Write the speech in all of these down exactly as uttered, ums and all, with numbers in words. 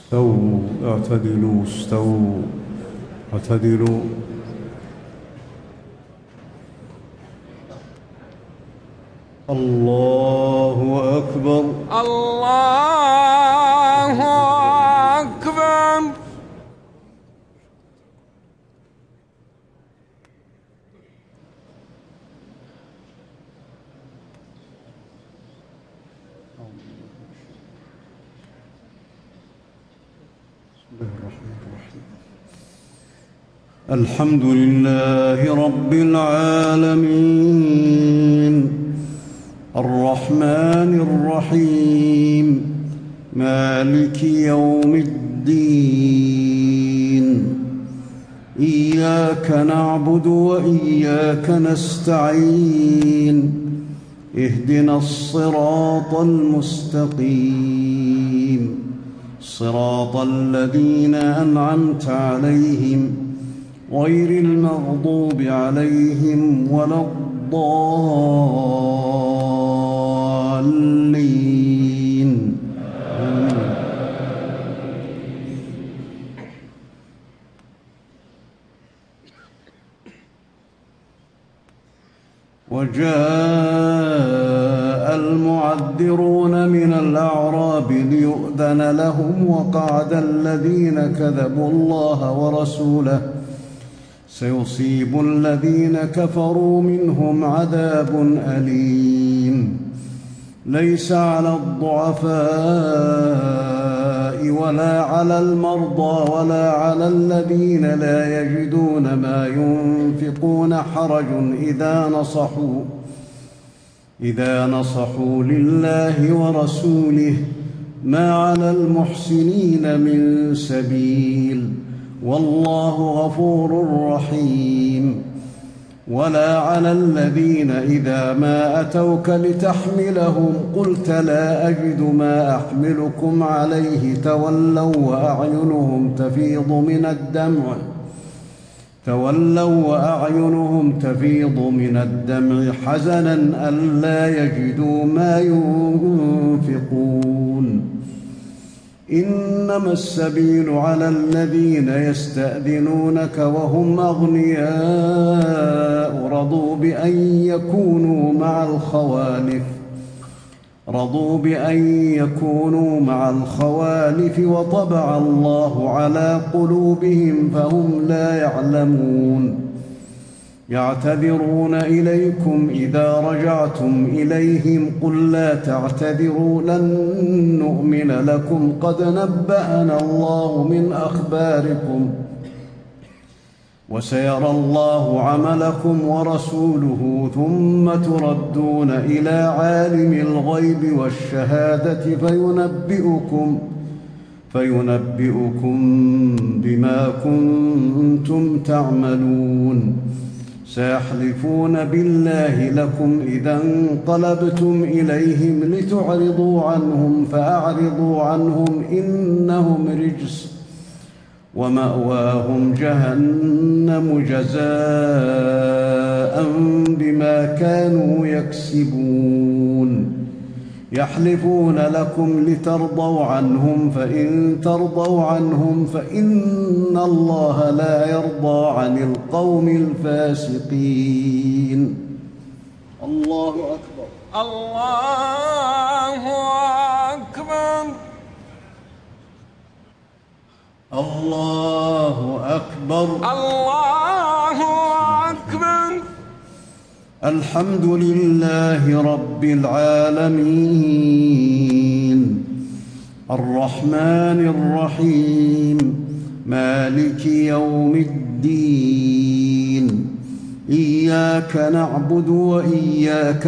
استووا اعتدلوا استووا اعتدلوا. الله أكبر الله أكبر. الحمد لله رب العالمين الرحمن الرحيم مالك يوم الدين إياك نعبد وإياك نستعين اهدنا الصراط المستقيم صراط الذين أنعمت عليهم غير المغضوب عليهم ولا الضالين. وجاء المعذرون من الأعراب ليؤذن لهم وقعد الذين كذبوا الله ورسوله سيصيب الذين كفروا منهم عذاب أليم. ليس على الضعفاء ولا على المرضى ولا على الذين لا يجدون ما ينفقون حرج إذا نصحوا إذا نصحوا لله ورسوله ما على المحسنين من سبيل والله غفور رحيم. ولا على الذين إذا ما أتوك لتحملهم قلت لا أجد ما أحملكم عليه تولوا وأعينهم تفيض من الدمع تولوا وأعينهم تفيض من الدمع حزنا ألا يجدوا ما ينفقون. إنما السبيل على الذين يستأذنونك وهم أغنياء رضوا بأن يكونوا مع الخوالف رضوا بأن يكونوا مع الخوالف وطبع الله على قلوبهم فهم لا يعلمون. يعتذرون إليكم إذا رجعتم إليهم قل لا تعتذروا لن نؤمن لكم قد نبأنا الله من أخباركم وسيرى الله عملكم ورسوله ثم تردون إلى عالم الغيب والشهادة فينبئكم فينبئكم بما كنتم تعملون. سيحلفون بالله لكم إذا انقلبتم إليهم لتعرضوا عنهم فأعرضوا عنهم إنهم رجس ومأواهم جهنم جزاء بما كانوا يكسبون. يحلفون لكم لترضوا عنهم فإن ترضوا عنهم فإن الله لا يرضى عن القوم الفاسقين. الله أكبر الله أكبر الله أكبر الله أكبر. الحمد لله رب العالمين الرحمن الرحيم مالك يوم الدين إياك نعبد وإياك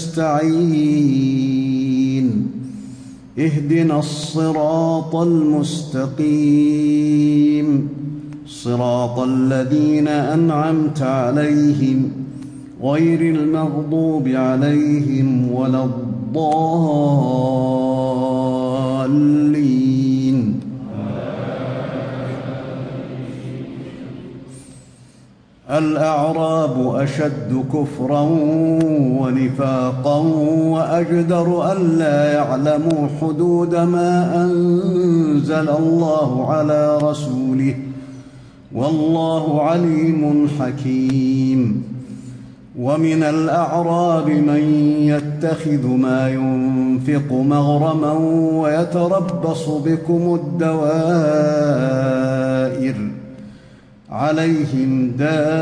نستعين اهدنا الصراط المستقيم صراط الذين أنعمت عليهم غير المغضوب عليهم ولا الضالين. الأعراب أشد كفرا ونفاقا وأجدر ألا يعلموا حدود ما أنزل الله على رسوله، والله عليم حكيم. ومن الأعراب من يتخذ ما ينفق مغرما ويتربص بكم الدوائر، عليهم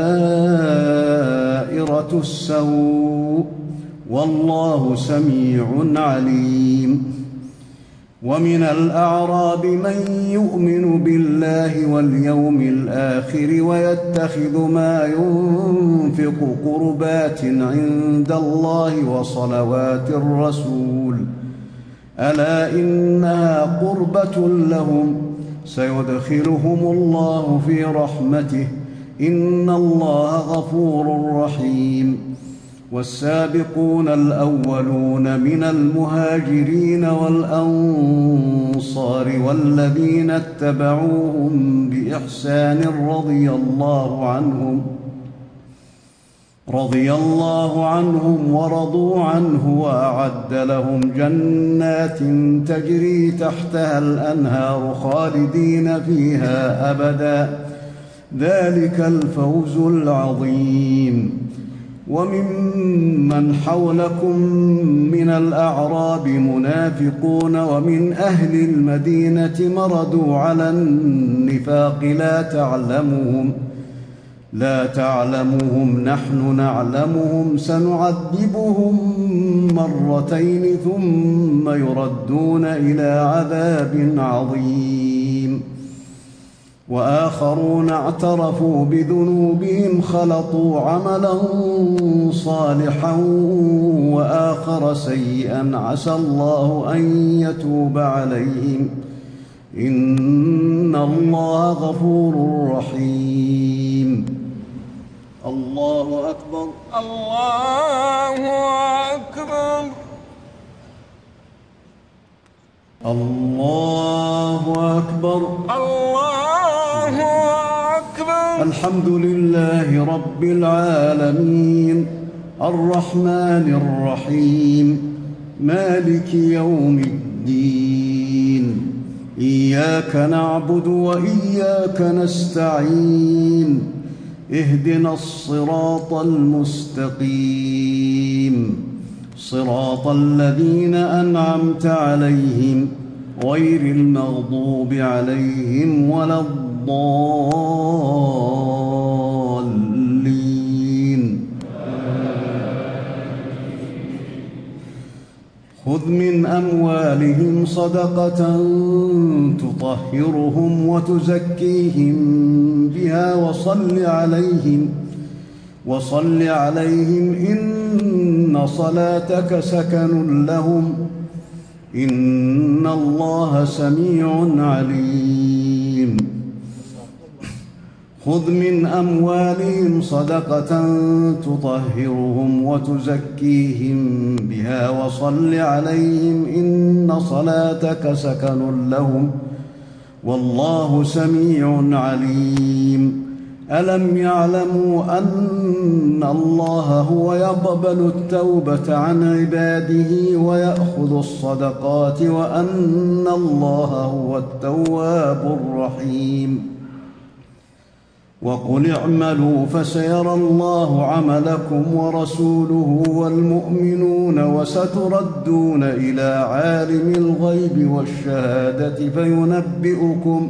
دائرة السوء، والله سميع عليم. ومن الأعراب من يؤمن بالله واليوم الآخر ويتخذ ما ينفق قربات عند الله وصلوات الرسول، ألا إنها قربة لهم، سيدخلهم الله في رحمته، إن الله غفور رحيم. والسابقون الأولون من المهاجرين والأنصار والذين اتبعوهم بإحسان رضي الله عنهم رضي الله عنهم ورضوا عنه، وأعد لهم جنات تجري تحتها الأنهار خالدين فيها أبدا، ذلك الفوز العظيم. وممن حولكم من الأعراب منافقون ومن أهل المدينة مردوا على النفاق لا تعلمهم لا تعلمهم نحن نعلمهم، سنعذبهم مرتين ثم يردون إلى عذاب عظيم. وآخرون اعترفوا بذنوبهم خلطوا عملا صالحا وآخر سيئا عسى الله أن يتوب عليهم، إن الله غفور رحيم. الله أكبر. الله أكبر. الله أكبر. الله أكبر. الحمد لله رب العالمين، الرحمن الرحيم، مالك يوم الدين، إياك نعبد وإياك نستعين، اهدنا الصراط المستقيم، صراط الذين أنعمت عليهم غير المغضوب عليهم ولا الضالين. خذ من أموالهم صدقة تطهرهم وتزكيهم بها وصل عليهم وصل عليهم إن صلاتك سكن لهم، إن الله سميع عليم. خذ من أموالهم صدقة تطهرهم وتزكيهم بها وصل عليهم إن صلاتك سكن لهم، والله سميع عليم. ألم يعلموا أن الله هو يقبل التوبة عن عباده ويأخذ الصدقات وأن الله هو التواب الرحيم؟ وقل اعملوا فسيرى الله عملكم ورسوله والمؤمنون وستردون إلى عالم الغيب والشهادة فينبئكم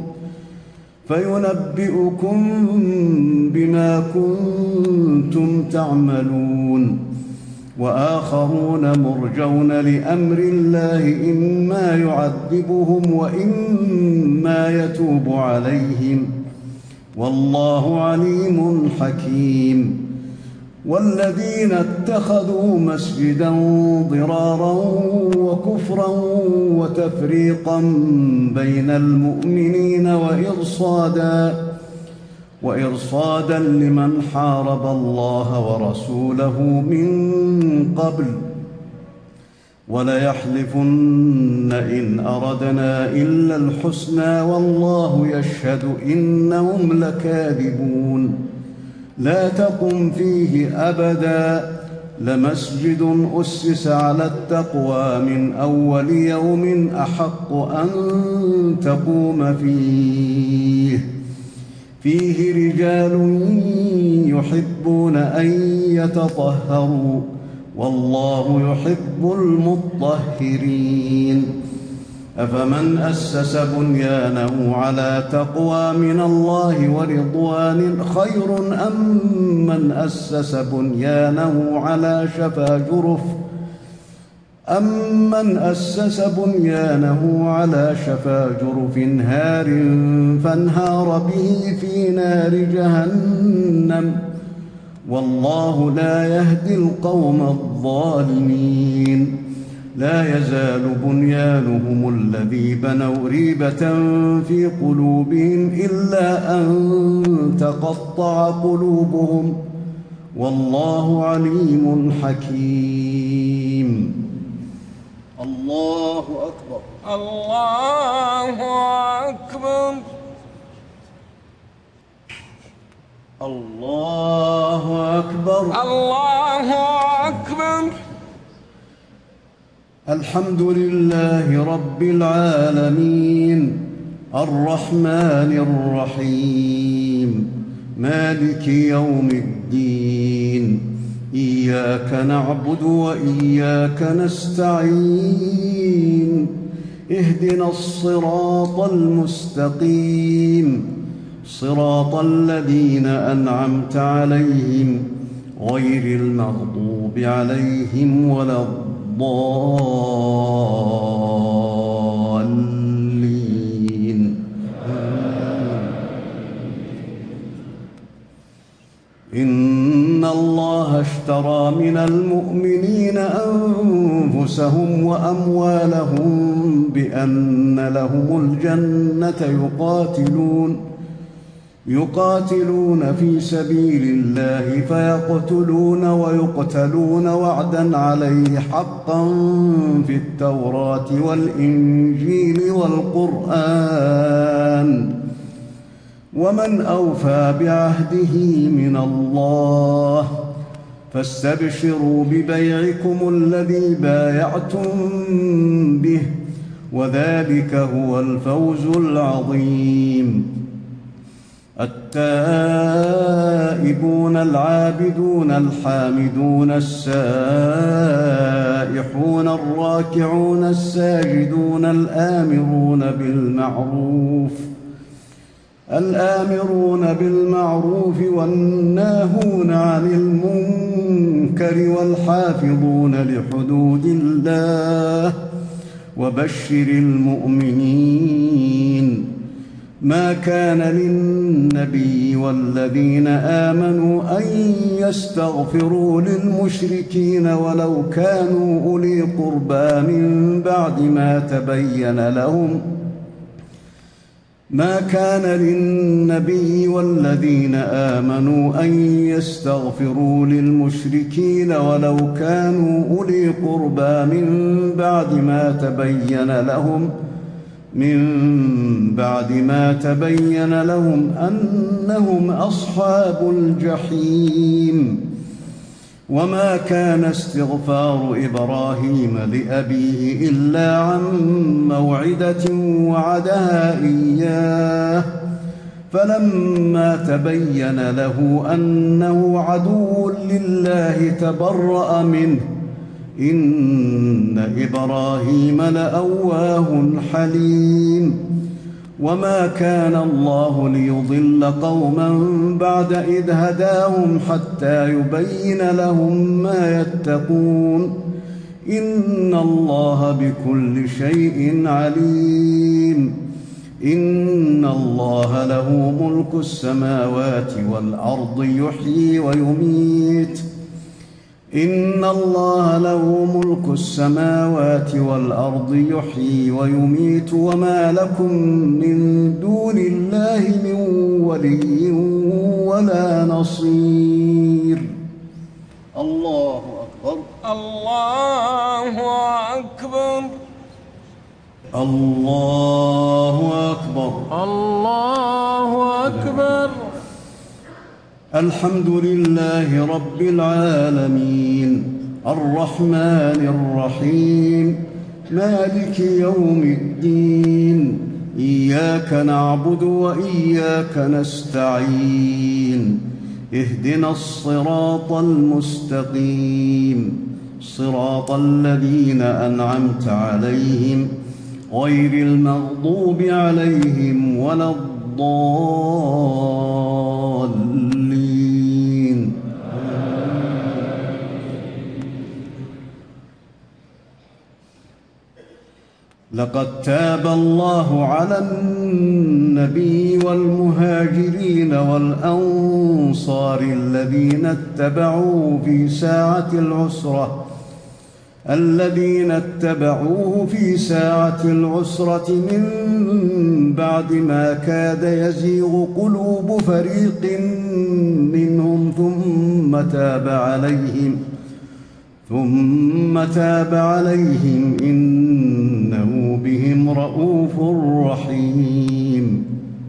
فينبئكم بما كنتم تعملون. وآخرون مرجون لأمر الله إما يعذبهم وإما يتوب عليهم، والله عليم حكيم. والذين اتخذوا مسجدا ضرارا وكفرا وتفريقا بين المؤمنين وإرصادا وإرصادا لمن حارب الله ورسوله من قبل وليحلفن إن أردنا إلا الحسنى والله يشهد إنهم لكاذبون. لا تقم فيه أبدا، لمسجد أسس على التقوى من أول يوم أحق أن تقوم فيه فيه رجال يحبون أن يتطهروا والله يحب المطهرين. أفمن أسس بنيانه على تقوى من الله ورضوان خير أم من أسس بنيانه على شفا جرف أمن أسس بنيانه على شفا جرف هار فانهار به في نار جهنم والله لا يهدي القوم الظالمين. لا يزال بنيانهم الذي بنوا ريبة في قلوبهم إلا أن تقطع قلوبهم والله عليم حكيم. الله أكبر. الله أكبر. الله أكبر. الله أكبر. الحمد لله رب العالمين الرحمن الرحيم مالك يوم الدين. إياك نعبد وإياك نستعين. اهدنا الصراط المستقيم صراط الذين أنعمت عليهم غير المغضوب عليهم ولا الضالين. إن الله اشترى من المؤمنين أنفسهم وأموالهم بأن لهم الجنة يقاتلون يقاتلون في سبيل الله فيقتلون ويقتلون وعدا عليه حقا في التوراة والإنجيل والقرآن ومن أوفى بعهده من الله فاستبشروا ببيعكم الذي بايعتم به وذلك هو الفوز العظيم. التائبون العابدون الحامدون السائحون الراكعون الساجدون الآمرون بالمعروف الآمرون بالمعروف والناهون عن المنكر والحافظون لحدود الله وبشر المؤمنين. ما كان للنبي والذين آمنوا أن يستغفروا للمشركين ولو كانوا أولي قربى من بعد ما تبين لهم ما كان للنبي والذين آمنوا أن يستغفروا للمشركين ولو كانوا أولي قربى من بعد ما تبين لهم من بعد ما تبين لهم أنهم أصحاب الجحيم. وما كان استغفار إبراهيم لأبيه إلا عن موعدة وعدها إياه فلما تبين له أنه عدو لله تبرأ منه إن إبراهيم لأواه حليم. وما كان الله ليضل قوما بعد إذ هداهم حتى يبين لهم ما يتقون إن الله بكل شيء عليم. إن الله له ملك السماوات والأرض يحيي ويميت إن الله له ملك السماوات والأرض يحيي ويميت وما لكم من دون الله من ولي ولا نصير. الله أكبر. الله أكبر. الله أكبر. الله أكبر. الحمد لله رب العالمين الرحمن الرحيم مالك يوم الدين إياك نعبد وإياك نستعين اهدنا الصراط المستقيم صراط الذين أنعمت عليهم غير المغضوب عليهم ولا الضالين. لقد تاب الله على النبي والمهاجرين والأنصار الذين اتبعوه في ساعة العسرة الذين اتبعوه في ساعة العسرة من بعد ما كاد يزيغ قلوب فريق منهم ثم تاب عليهم ثم تاب عليهم إنه بهم رءوف رحيم.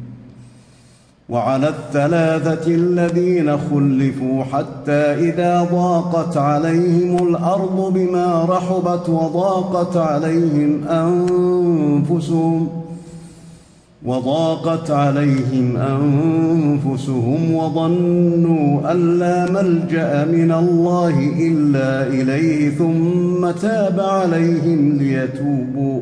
وعلى الثلاثة الذين خلفوا حتى إذا ضاقت عليهم الأرض بما رحبت وضاقت عليهم أنفسهم وضاقت عليهم أنفسهم وظنوا أن لا ملجأ من الله إلا إليه ثم تاب عليهم ليتوبوا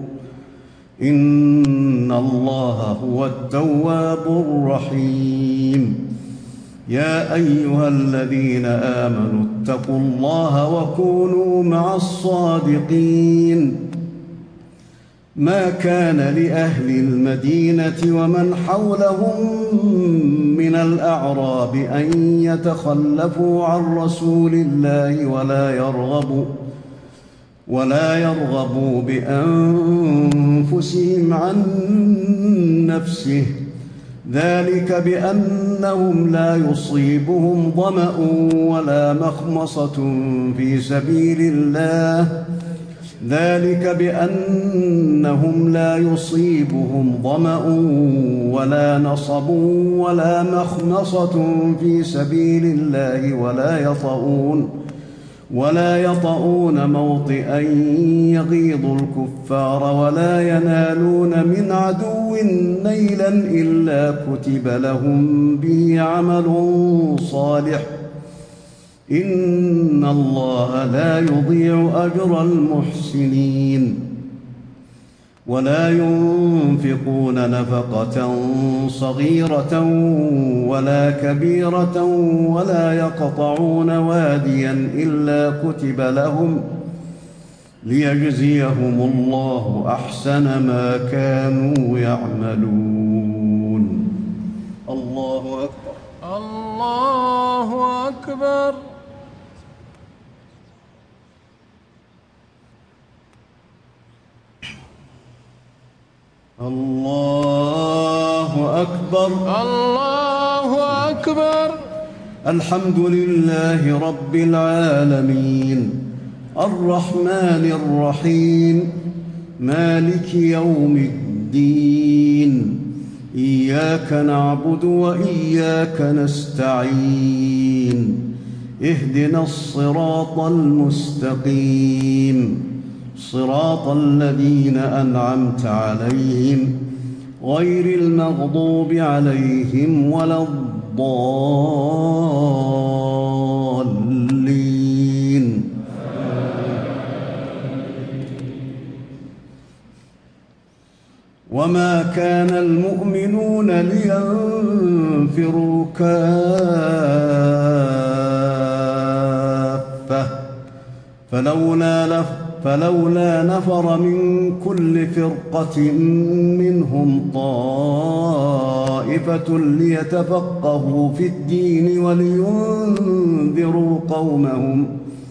إن الله هو التواب الرحيم. يا أيها الذين آمنوا اتقوا الله وكونوا مع الصادقين. ما كان لأهل المدينة ومن حولهم من الأعراب أن يتخلفوا عن رسول الله ولا يرغبوا ولا يرغبوا بأنفسهم عن نفسه ذلك بأنهم لا يصيبهم ظمأ ولا مخمصة في سبيل الله ذلك بأنهم لا يصيبهم ظمأ ولا نصب ولا مخمصة في سبيل الله ولا يطؤون ولا يطؤون موطئا يغيظ الكفار ولا ينالون من عدو نيلا إلا كتب لهم به عمل صالح إن الله لا يضيع أجر المحسنين. ولا ينفقون نفقة صغيرة ولا كبيرة ولا يقطعون واديا إلا كتب لهم ليجزيهم الله أحسن ما كانوا يعملون. الله أكبر. الله أكبر. الله أكبر. الله أكبر. الحمد لله رب العالمين الرحمن الرحيم مالك يوم الدين إياك نعبد وإياك نستعين اهدنا الصراط المستقيم صراط الذين أنعمت عليهم غير المغضوب عليهم ولا الضالين. وما كان المؤمنون لينفروا كافة فلولا نفر فلولا نفر من كل فرقة منهم طائفة ليتفقهوا في الدين ولينذروا قومهم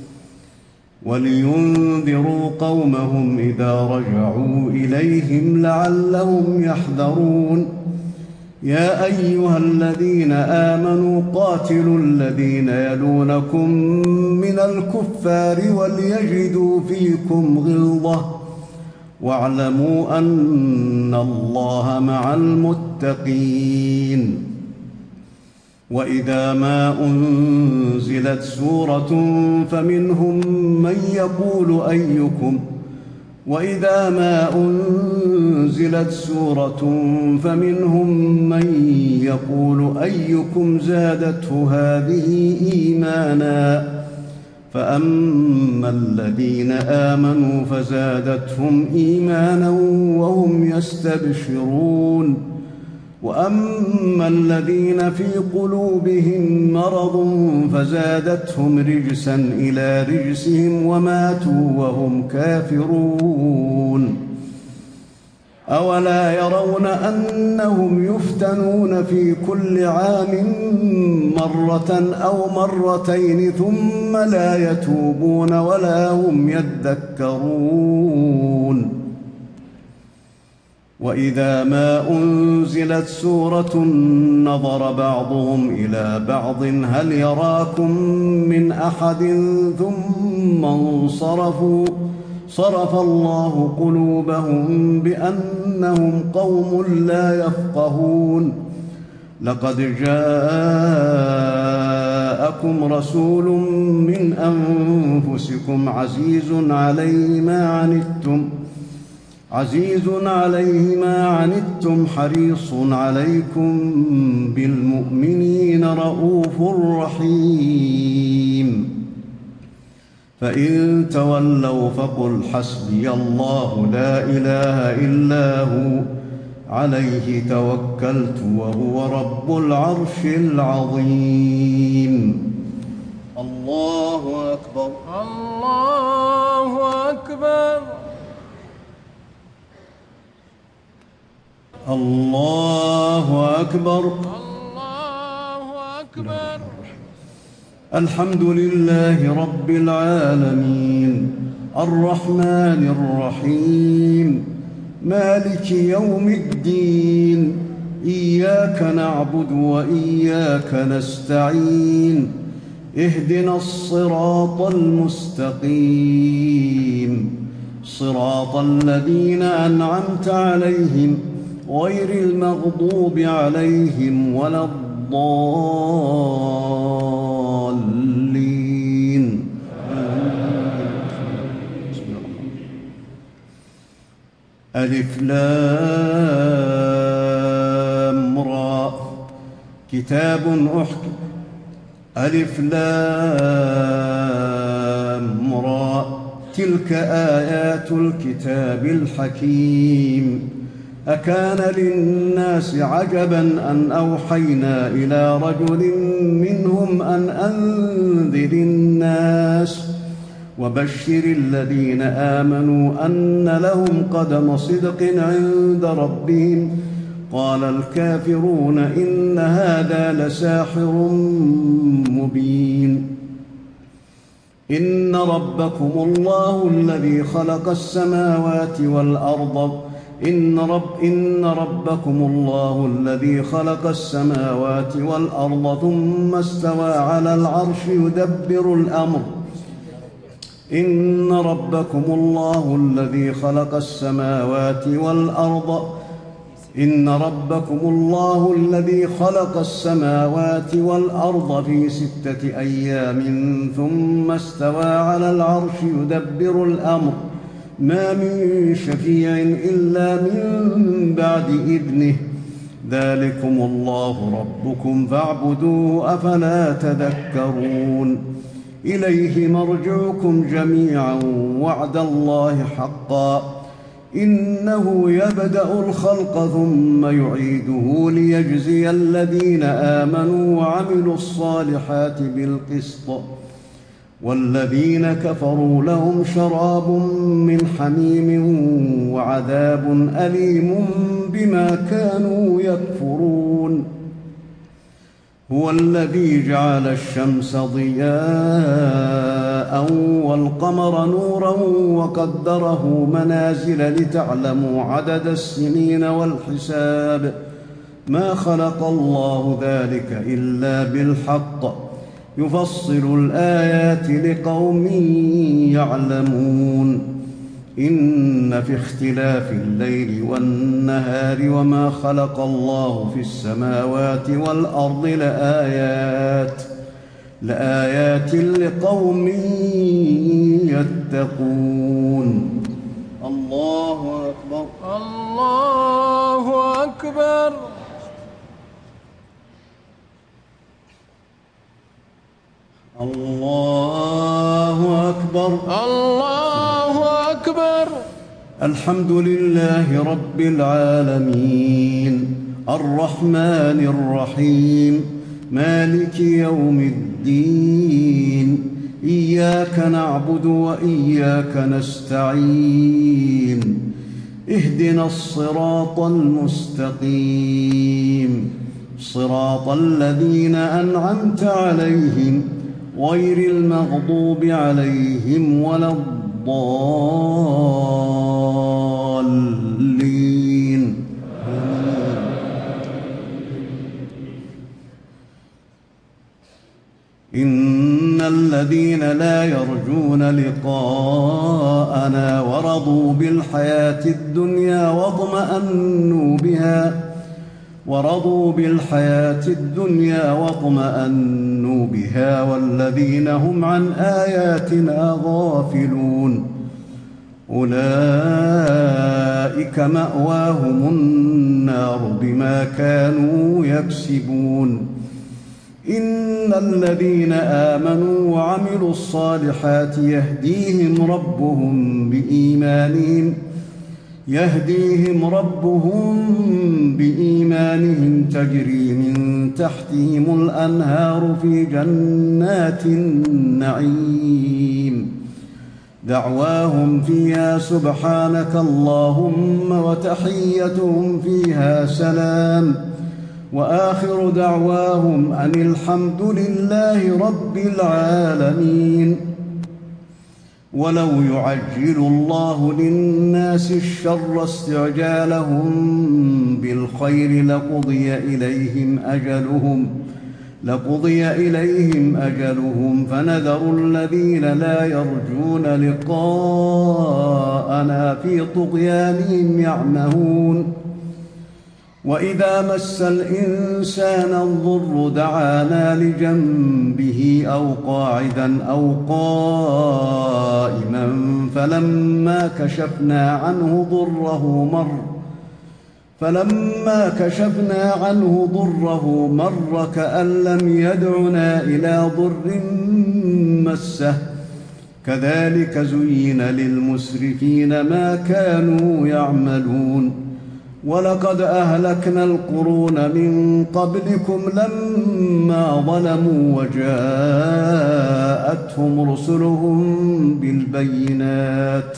ولينذروا قومهم إذا رجعوا إليهم لعلهم يحذرون. يا أيها الذين آمنوا قاتلوا الذين يلونكم من الكفار وليجدوا فيكم غلظة واعلموا أن الله مع المتقين. وإذا ما أنزلت سورة فمنهم من يقول أيكم وإذا ما أنزلت سورة فمنهم من يقول أيكم زادته هذه إيمانا فأما الذين آمنوا فزادتهم إيمانا وهم يستبشرون وأما الذين في قلوبهم مرض فزادتهم رجسا إلى رجسهم وماتوا وهم كافرون أولا يرون أنهم يفتنون في كل عام مرة أو مرتين ثم لا يتوبون ولا هم يذكرون وإذا ما أنزلت سورة نظر بعضهم إلى بعض هل يراكم من أحد ثم انصرفوا صرف الله قلوبهم بأنهم قوم لا يفقهون لقد جاءكم رسول من أنفسكم عزيز عليه ما عنتم عزيز عليه ما عنتم حريص عليكم بالمؤمنين رءوف رحيم فإن تولوا فقل حسبي الله لا إله إلا هو عليه توكلت وهو رب العرش العظيم. الله أكبر. الله أكبر. الله أكبر. الله أكبر. الحمد لله رب العالمين الرحمن الرحيم مالك يوم الدين إياك نعبد وإياك نستعين اهدنا الصراط المستقيم صراط الذين أنعمت عليهم غير المغضوب عليهم ولا الضالين. ألف لام را كتاب أحكم ألف لام را تلك آيات الكتاب الحكيم أكان للناس عجبا أن أوحينا إلى رجل منهم أن أنذر الناس وبشر الذين آمنوا أن لهم قدم صدق عند ربهم قال الكافرون إن هذا لساحر مبين إن ربكم الله الذي خلق السماوات والأرض إن, رب إن ربكم الله الذي خلق السماوات والأرض ثم استوى على العرش يدبر الأمر إن ربكم الله الذي خلق السماوات والأرض إن ربكم الله الذي خلق السماوات والأرض في ستة أيام ثم استوى على العرش يدبر الأمر ما من شفيع إلا من بعد إذنه ذلكم الله ربكم فاعبدوه أفلا تذكرون إليه مرجعكم جميعا وعد الله حقا إنه يبدأ الخلق ثم يعيده ليجزي الذين آمنوا وعملوا الصالحات بالقسط والذين كفروا لهم شراب من حميم وعذاب أليم بما كانوا يكفرون هو الذي جعل الشمس ضياء والقمر نورا وقدره منازل لتعلموا عدد السنين والحساب ما خلق الله ذلك إلا بالحق يفصل الآيات لقوم يعلمون إن في اختلاف الليل والنهار وما خلق الله في السماوات والأرض لآيات لآيات لقوم يتقون. الله أكبر. الله أكبر. الله أكبر. الله أكبر. الحمد لله رب العالمين الرحمن الرحيم مالك يوم الدين إياك نعبد وإياك نستعين اهدنا الصراط المستقيم صراط الذين أنعمت عليهم غير المغضوب عليهم ولا الضالين. إن الذين لا يرجون لقاءنا ورضوا بالحياة الدنيا واطمأنوا بها ورضوا بالحياة الدنيا واطمأنوا بها والذين هم عن آياتنا غافلون أولئك مأواهم النار بما كانوا يكسبون. إن الذين آمنوا وعملوا الصالحات يهديهم ربهم بإيمانهم يهديهم ربهم بإيمانهم تجري من تحتهم الأنهار في جنات النعيم دعواهم فيها سبحانك اللهم وتحيتهم فيها سلام وآخر دعواهم أن الحمد لله رب العالمين. ولو يعجل الله للناس الشر استعجالهم بالخير لقضي إليهم أجلهم لقضي إليهم أجلهم فنذر الذين لا يرجون لقاءنا في طغيانهم يعمهون. وإذا مس الإنسان الضر دعانا لجنبه أو قاعدا أو قائما فلما كشفنا عنه ضره مر فلما كشفنا عنه ضره مر كأن لم يدعنا إلى ضر مسه كذلك زين للمسرفين ما كانوا يعملون. ولقد أهلكنا القرون من قبلكم لما ظلموا وجاءتهم رسلهم بالبينات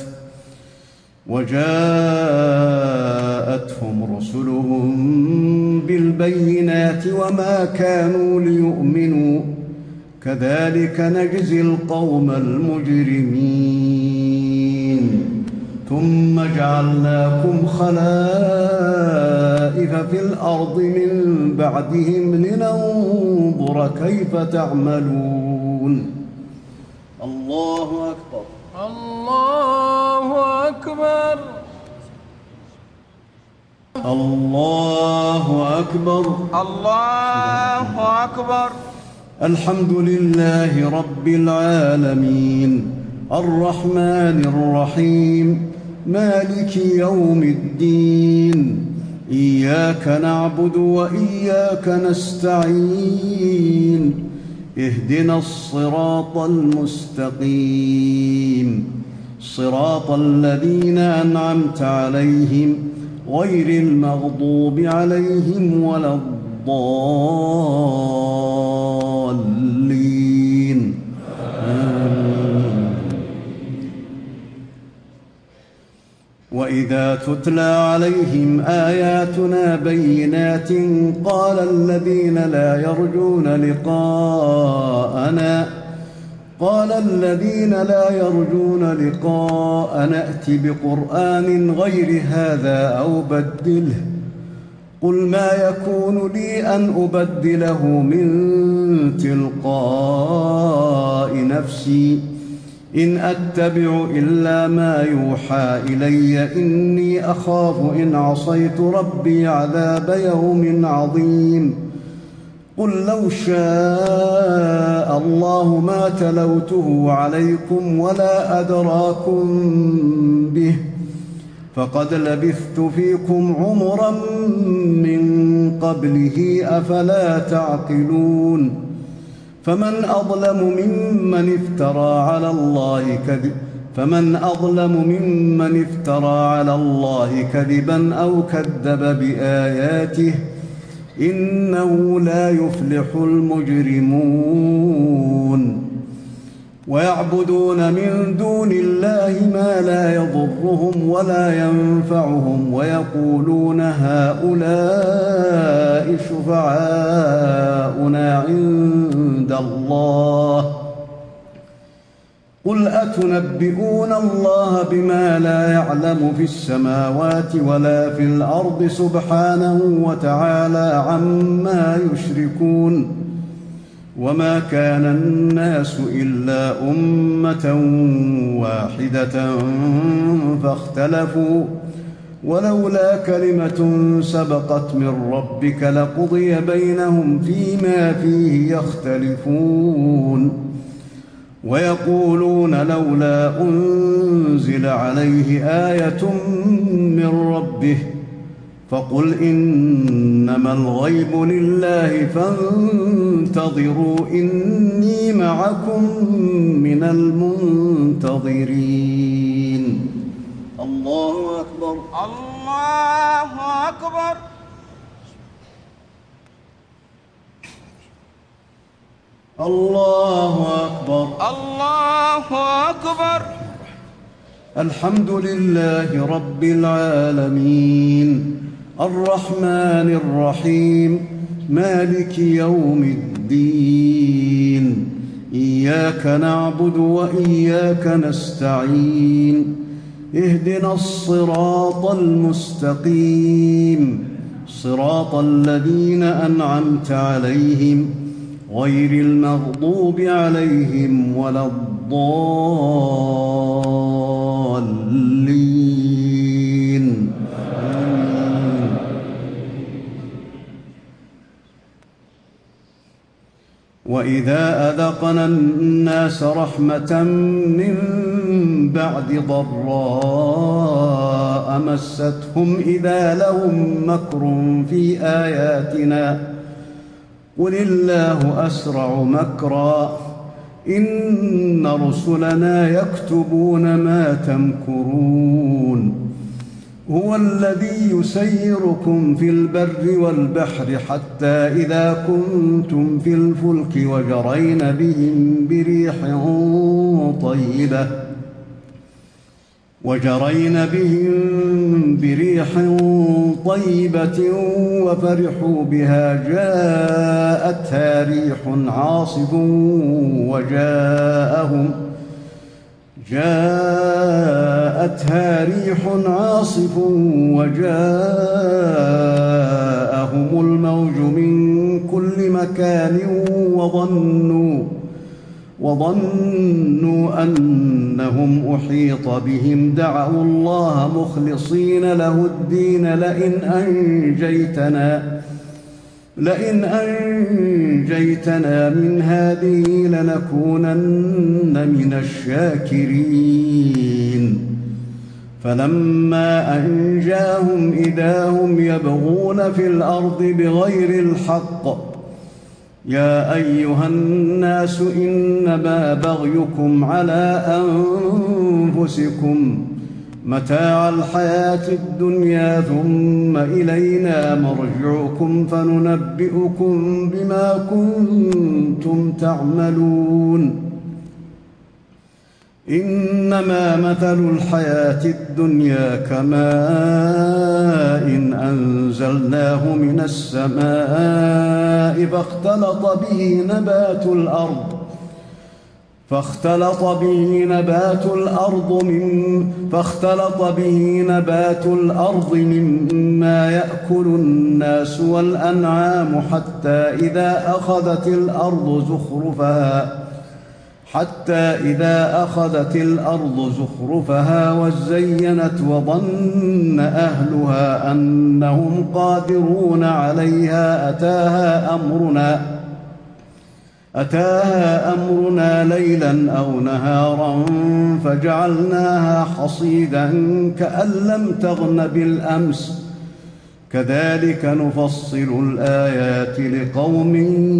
وجاءتهم رسلهم بالبينات وما كانوا ليؤمنوا كذلك نجزي القوم المجرمين. ثم جعلناكم خلائف في الأرض من بعدهم لننظر كيف تعملون. الله أكبر. الله أكبر. الله أكبر. الله أكبر. الحمد لله رب العالمين الرحمن الرحيم مالك يوم الدين إياك نعبد وإياك نستعين اهدنا الصراط المستقيم صراط الذين أنعمت عليهم غير المغضوب عليهم ولا الضالين. وإذا تتلى عليهم آياتنا بينات قال الذين لا يرجون لقاءنا قال الذين لا يرجون لقاءنا ائت بقرآن غير هذا أو بدله قل ما يكون لي أن أبدله من تلقاء نفسي إن أتبع إلا ما يوحى إلي إني أخاف إن عصيت ربي عذاب يوم عظيم قل لو شاء الله ما تلوته عليكم ولا أدراكم به فقد لبثت فيكم عمرا من قبله أفلا تعقلون فمن أظلم ممن افترى على الله كذب فمن أظلم ممن افترى على الله كذبا أو كذب بآياته إنه لا يفلح المجرمون ويعبدون من دون الله ما لا يضرهم ولا ينفعهم ويقولون هؤلاء شفعاؤنا عند الله قل أتنبئون الله بما لا يعلم في السماوات ولا في الأرض سبحانه وتعالى عما يشركون وما كان الناس إلا أمة واحدة فاختلفوا ولولا كلمة سبقت من ربك لقضي بينهم فيما فيه يختلفون ويقولون لولا أنزل عليه آية من ربه فقل إنما الغيب لله فانتظروا إني معكم من المنتظرين الله أكبر الله أكبر الله أكبر الله أكبر الحمد لله رب العالمين الرحمن الرحيم مالك يوم الدين إياك نعبد وإياك نستعين اهدنا الصراط المستقيم صراط الذين أنعمت عليهم غير المغضوب عليهم ولا الضالين آمين. وإذا أذقنا الناس رحمة من بعد ضراء مستهم إذا لهم مكر في آياتنا قل الله أسرع مكرا إن رسلنا يكتبون ما تمكرون هو الذي يسيركم في البر والبحر حتى إذا كنتم في الفلك وجرين بهم بريح طيبة وجرين بهم بريح طيبة وفرحوا بها جاءتها ريح عاصف وجاءهم جاءتها ريح عاصف وجاءهم الموج من كل مكان وظنوا وظنوا أنهم أحيط بهم دعوا الله مخلصين له الدين لئن أنجيتنا لئن أنجيتنا من هذه لنكونن من الشاكرين فلما أنجاهم إذا هم يبغون في الأرض بغير الحق يا أيها الناس إنما بغيكم على أنفسكم متاع الحياة الدنيا ثم إلينا مرجعكم فننبئكم بما كنتم تعملون إنما مثل الحياة الدنيا كماء إن أنزلناه من السماء فاختلط به نبات الأرض فاختلط به نبات الأرض من فاختلط به نبات الأرض مما يأكل الناس والأنعام حتى إذا أخذت الأرض زخرفها حتى إذا أخذت الأرض زخرفها وزينت وظن أهلها أنهم قادرون عليها أتاها أمرنا أتاها أمرنا ليلا أو نهارا فجعلناها حصيدا كأن لم تغن بالأمس كذلك نفصل الآيات لقوم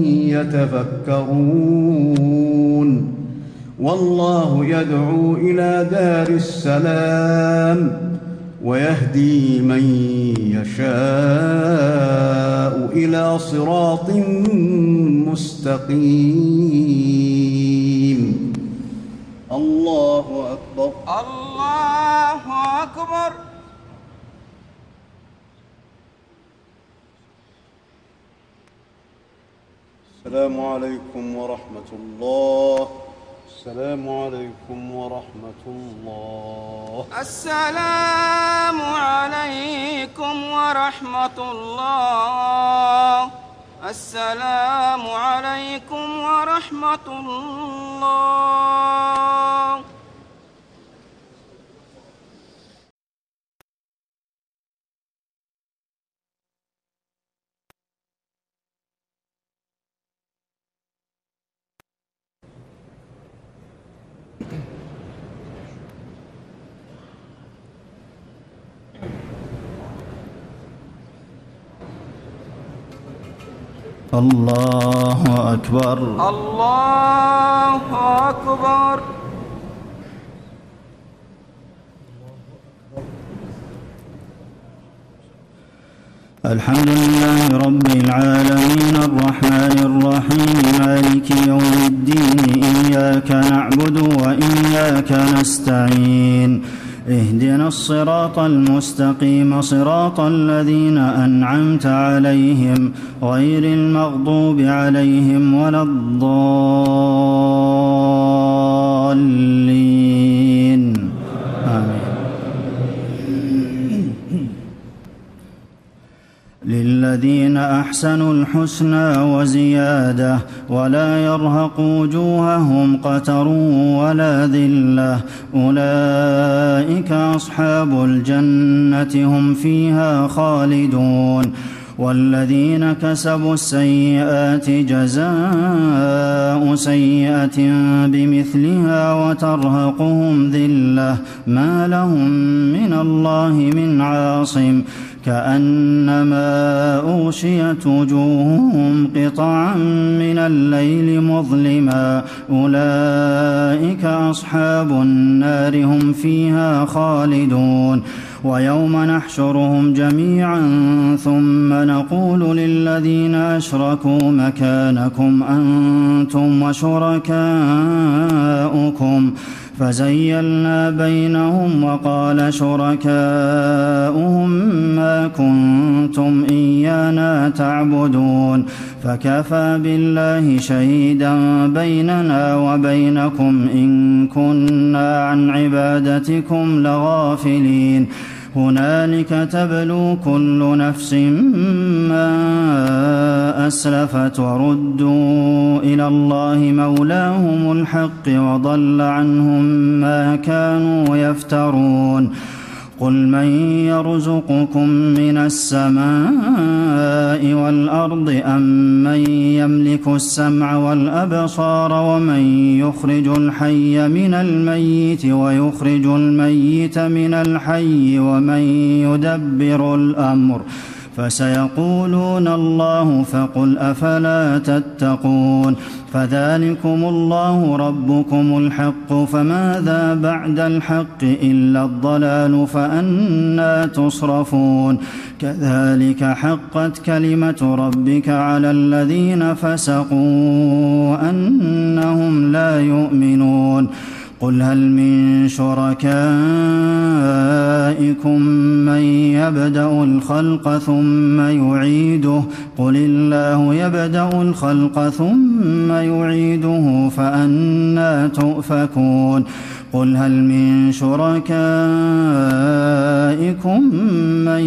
يتفكرون والله يدعو إلى دار السلام ويهدي من يشاء إلى صراط مستقيم. الله أكبر. الله أكبر. السلام عليكم ورحمة الله. السلام عليكم ورحمة الله. السلام عليكم ورحمة الله. السلام عليكم ورحمة الله. الله أكبر. الله أكبر. الحمد لله رب العالمين الرحمن الرحيم مالك يوم الدين إياك نعبد وإياك نستعين اهدنا الصراط المستقيم صراط الذين أنعمت عليهم غير المغضوب عليهم ولا الضالين آمين. للذين أحسنوا الحسنى وزيادة ولا يرهق وجوههم قتر ولا ذلة أولئك أصحاب الجنة هم فيها خالدون والذين كسبوا السيئات جزاء سيئة بمثلها وترهقهم ذلة ما لهم من الله من عاصم كأنما أغشيت وجوههم قطعا من الليل مظلما أولئك أصحاب النار هم فيها خالدون ويوم نحشرهم جميعا ثم نقول للذين أشركوا مكانكم أنتم وشركاؤكم فزيلنا بينهم وقال شركاؤهم ما كنتم إيانا تعبدون فكفى بالله شهيدا بيننا وبينكم إن كنا عن عبادتكم لغافلين هنالك تبلو كل نفس ما أسلفت وردوا إلى الله مولاهم الحق وضل عنهم ما كانوا يفترون قل من يرزقكم من السماء والأرض أم من يملك السمع والأبصار ومن يخرج الحي من الميت ويخرج الميت من الحي ومن يدبر الأمر فسيقولون الله فقل أفلا تتقون فذلكم الله ربكم الحق فماذا بعد الحق إلا الضلال فأنى تصرفون كذلك حقت كلمة ربك على الذين فسقوا أنهم لا يؤمنون قل هل من شركائكم من يبدأ الخلق ثم يعيده قل الله يبدأ الخلق ثم يعيده فأنى تؤفكون قل هل من شركائكم من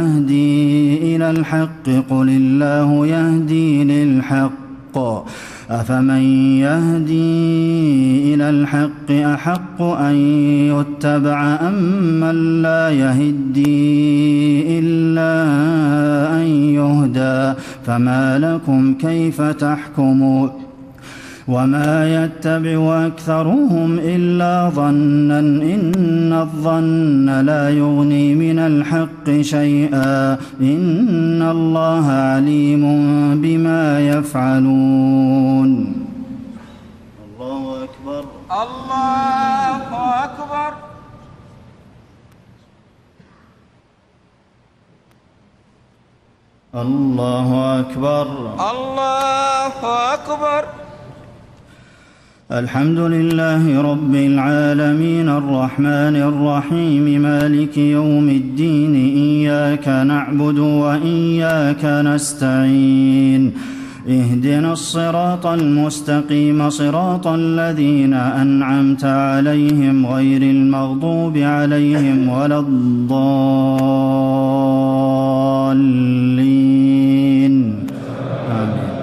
يهدي إلى الحق قل الله يهدي للحق أفمن يهدي إلى الحق أحق أن يتبع أم من لا يهدي إلا أن يهدى فما لكم كيف تحكمون وما يتبع أكثرهم إلا ظنا إن الظن لا يغني من الحق شيئا إن الله عليم بما يفعلون. الله أكبر. الله أكبر. الله أكبر. الله أكبر. الحمد لله رب العالمين الرحمن الرحيم مالك يوم الدين إياك نعبد وإياك نستعين اهدنا الصراط المستقيم صراط الذين أنعمت عليهم غير المغضوب عليهم ولا الضالين آمين.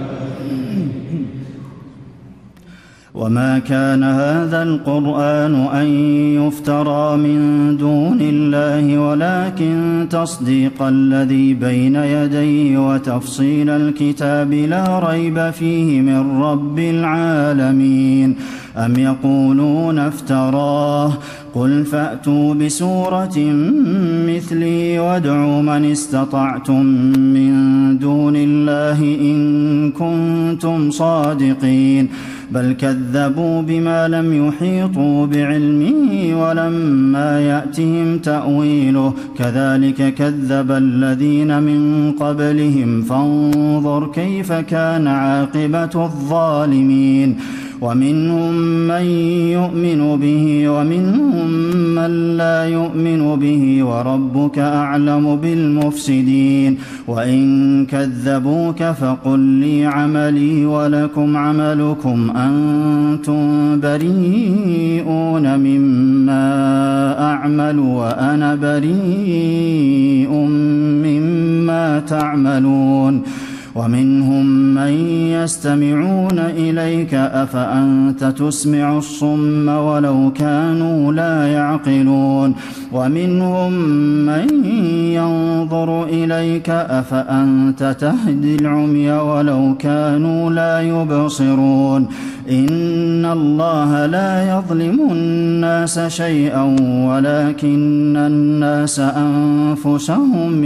وما كان هذا القرآن أن يفترى من دون الله ولكن تصديق الذي بين يديه وتفصيل الكتاب لا ريب فيه من رب العالمين. أم يقولون افتراه قل فأتوا بسورة مثلي وادعوا من استطعتم من دون الله إن كنتم صادقين بل كذبوا بما لم يحيطوا بعلمه ولما يأتهم تأويله كذلك كذب الذين من قبلهم فانظر كيف كان عاقبة الظالمين. ومنهم من يؤمن به ومنهم من لا يؤمن به وربك أعلم بالمفسدين. وإن كذبوك فقل لي عملي ولكم عملكم أنتم بريئون مما أعمل وأنا بريء مما تعملون. ومنهم من يستمعون إليك أفأنت تسمع الصم ولو كانوا لا يعقلون. ومنهم من ينظر إليك أفأنت تهدي العمي ولو كانوا لا يبصرون. إن الله لا يظلم الناس شيئا ولكن الناس أنفسهم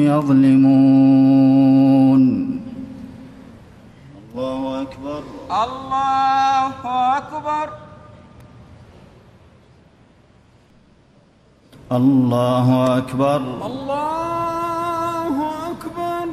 يظلمون. الله أكبر. الله أكبر. الله أكبر. الله أكبر.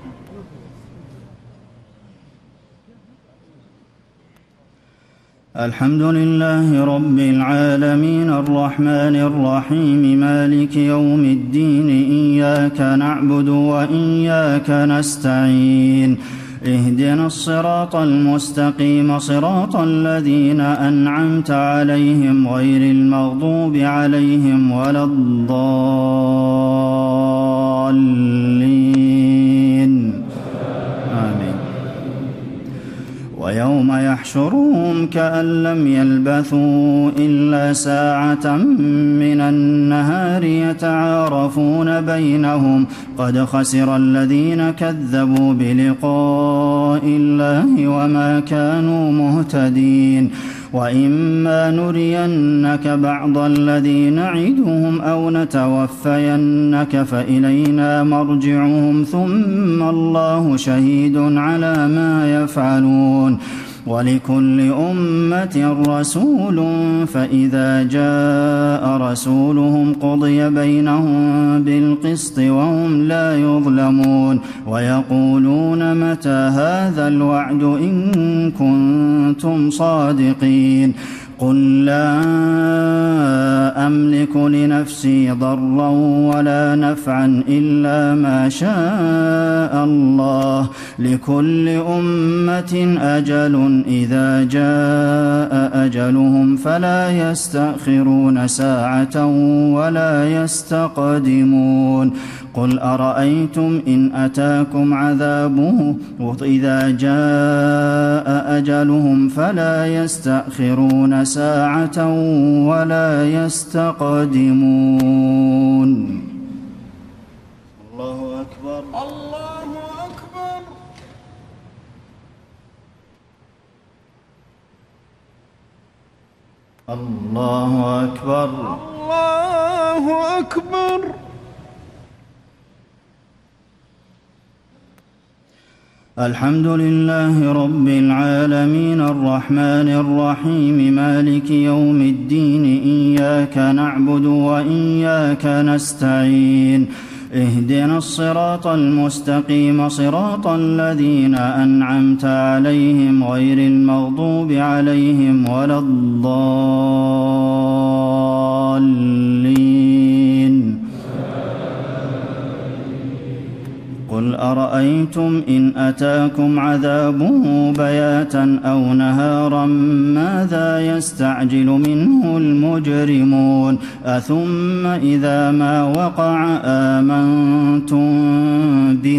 الحمد لله رب العالمين الرحمن الرحيم مالك يوم الدين إياك نعبد وإياك نستعين اهدنا الصراط المستقيم صراط الذين أنعمت عليهم غير المغضوب عليهم ولا الضالين آمين. ويوم يحشرهم كأن لم يلبثوا إلا ساعة من النهار يتعارفون بينهم قد خسر الذين كذبوا بلقاء الله وما كانوا مهتدين. وإما نرينك بعض الذي نعدهم أو نتوفينك فإلينا مرجعهم ثم الله شهيد على ما يفعلون. ولكل أمة رسول فإذا جاء رسولهم قضي بينهم بالقسط وهم لا يظلمون. ويقولون متى هذا الوعد إن كنتم صادقين قل لا أملك لنفسي ضرا ولا نفعا إلا ما شاء الله لكل أمة أجل إذا جاء أجلهم فلا يستأخرون ساعة ولا يستقدمون. قل أرأيتم إن أتاكم عذابه إذا جاء أجلهم فلا يستأخرون ساعة ولا يستقدمون. الله أكبر. الله أكبر. الله أكبر. الله أكبر. الحمد لله رب العالمين الرحمن الرحيم مالك يوم الدين إياك نعبد وإياك نستعين اهدنا الصراط المستقيم صراط الذين أنعمت عليهم غير المغضوب عليهم ولا الضالين. قل أرأيتم إن أتاكم عذابه بياتا أو نهارا ماذا يستعجل منه المجرمون أثم إذا ما وقع آمنتم به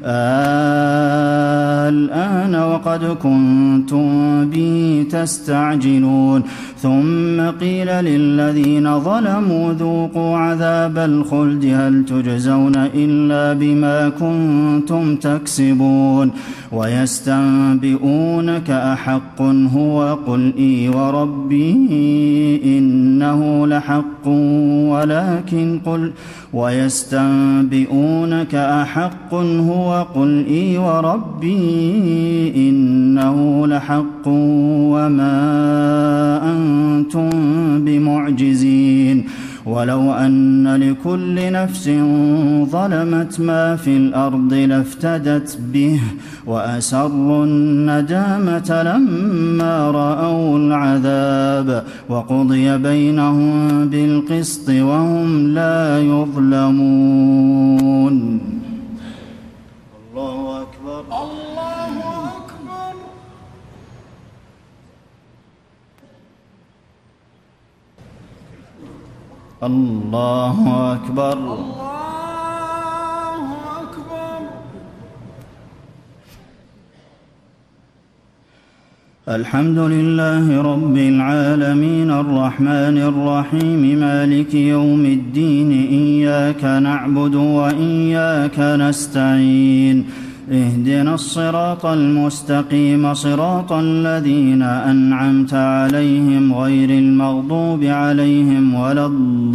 الآن وقد كنتم به تستعجلون ثم قيل للذين ظلموا ذوقوا عذاب الخلد هل تجزون إلا بما كنتم تكسبون ويستنبئونك أحق هو قل إي وربي إنه لحق ولكن قل ويستنبئونك أحق هو قل إي وربي إنه لحق وما أنتم بمعجزين ولو أن لكل نفس ظلمت ما في الأرض لافتدت به وأسروا الندامة لما رأوا العذاب وقضي بينهم بالقسط وهم لا يظلمون. الله أكبر. الله أكبر. الله أكبر. الله أكبر. الحمد لله رب العالمين الرحمن الرحيم مالك يوم الدين إياك نعبد وإياك نستعين اهدنا الصراط المستقيم صراط الذين أنعمت عليهم غير المغضوب عليهم ولا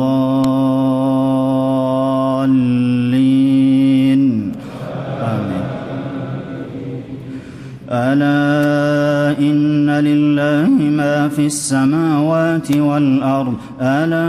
الضالين. آمين. ألا إن لله ما في السماوات والأرض ألا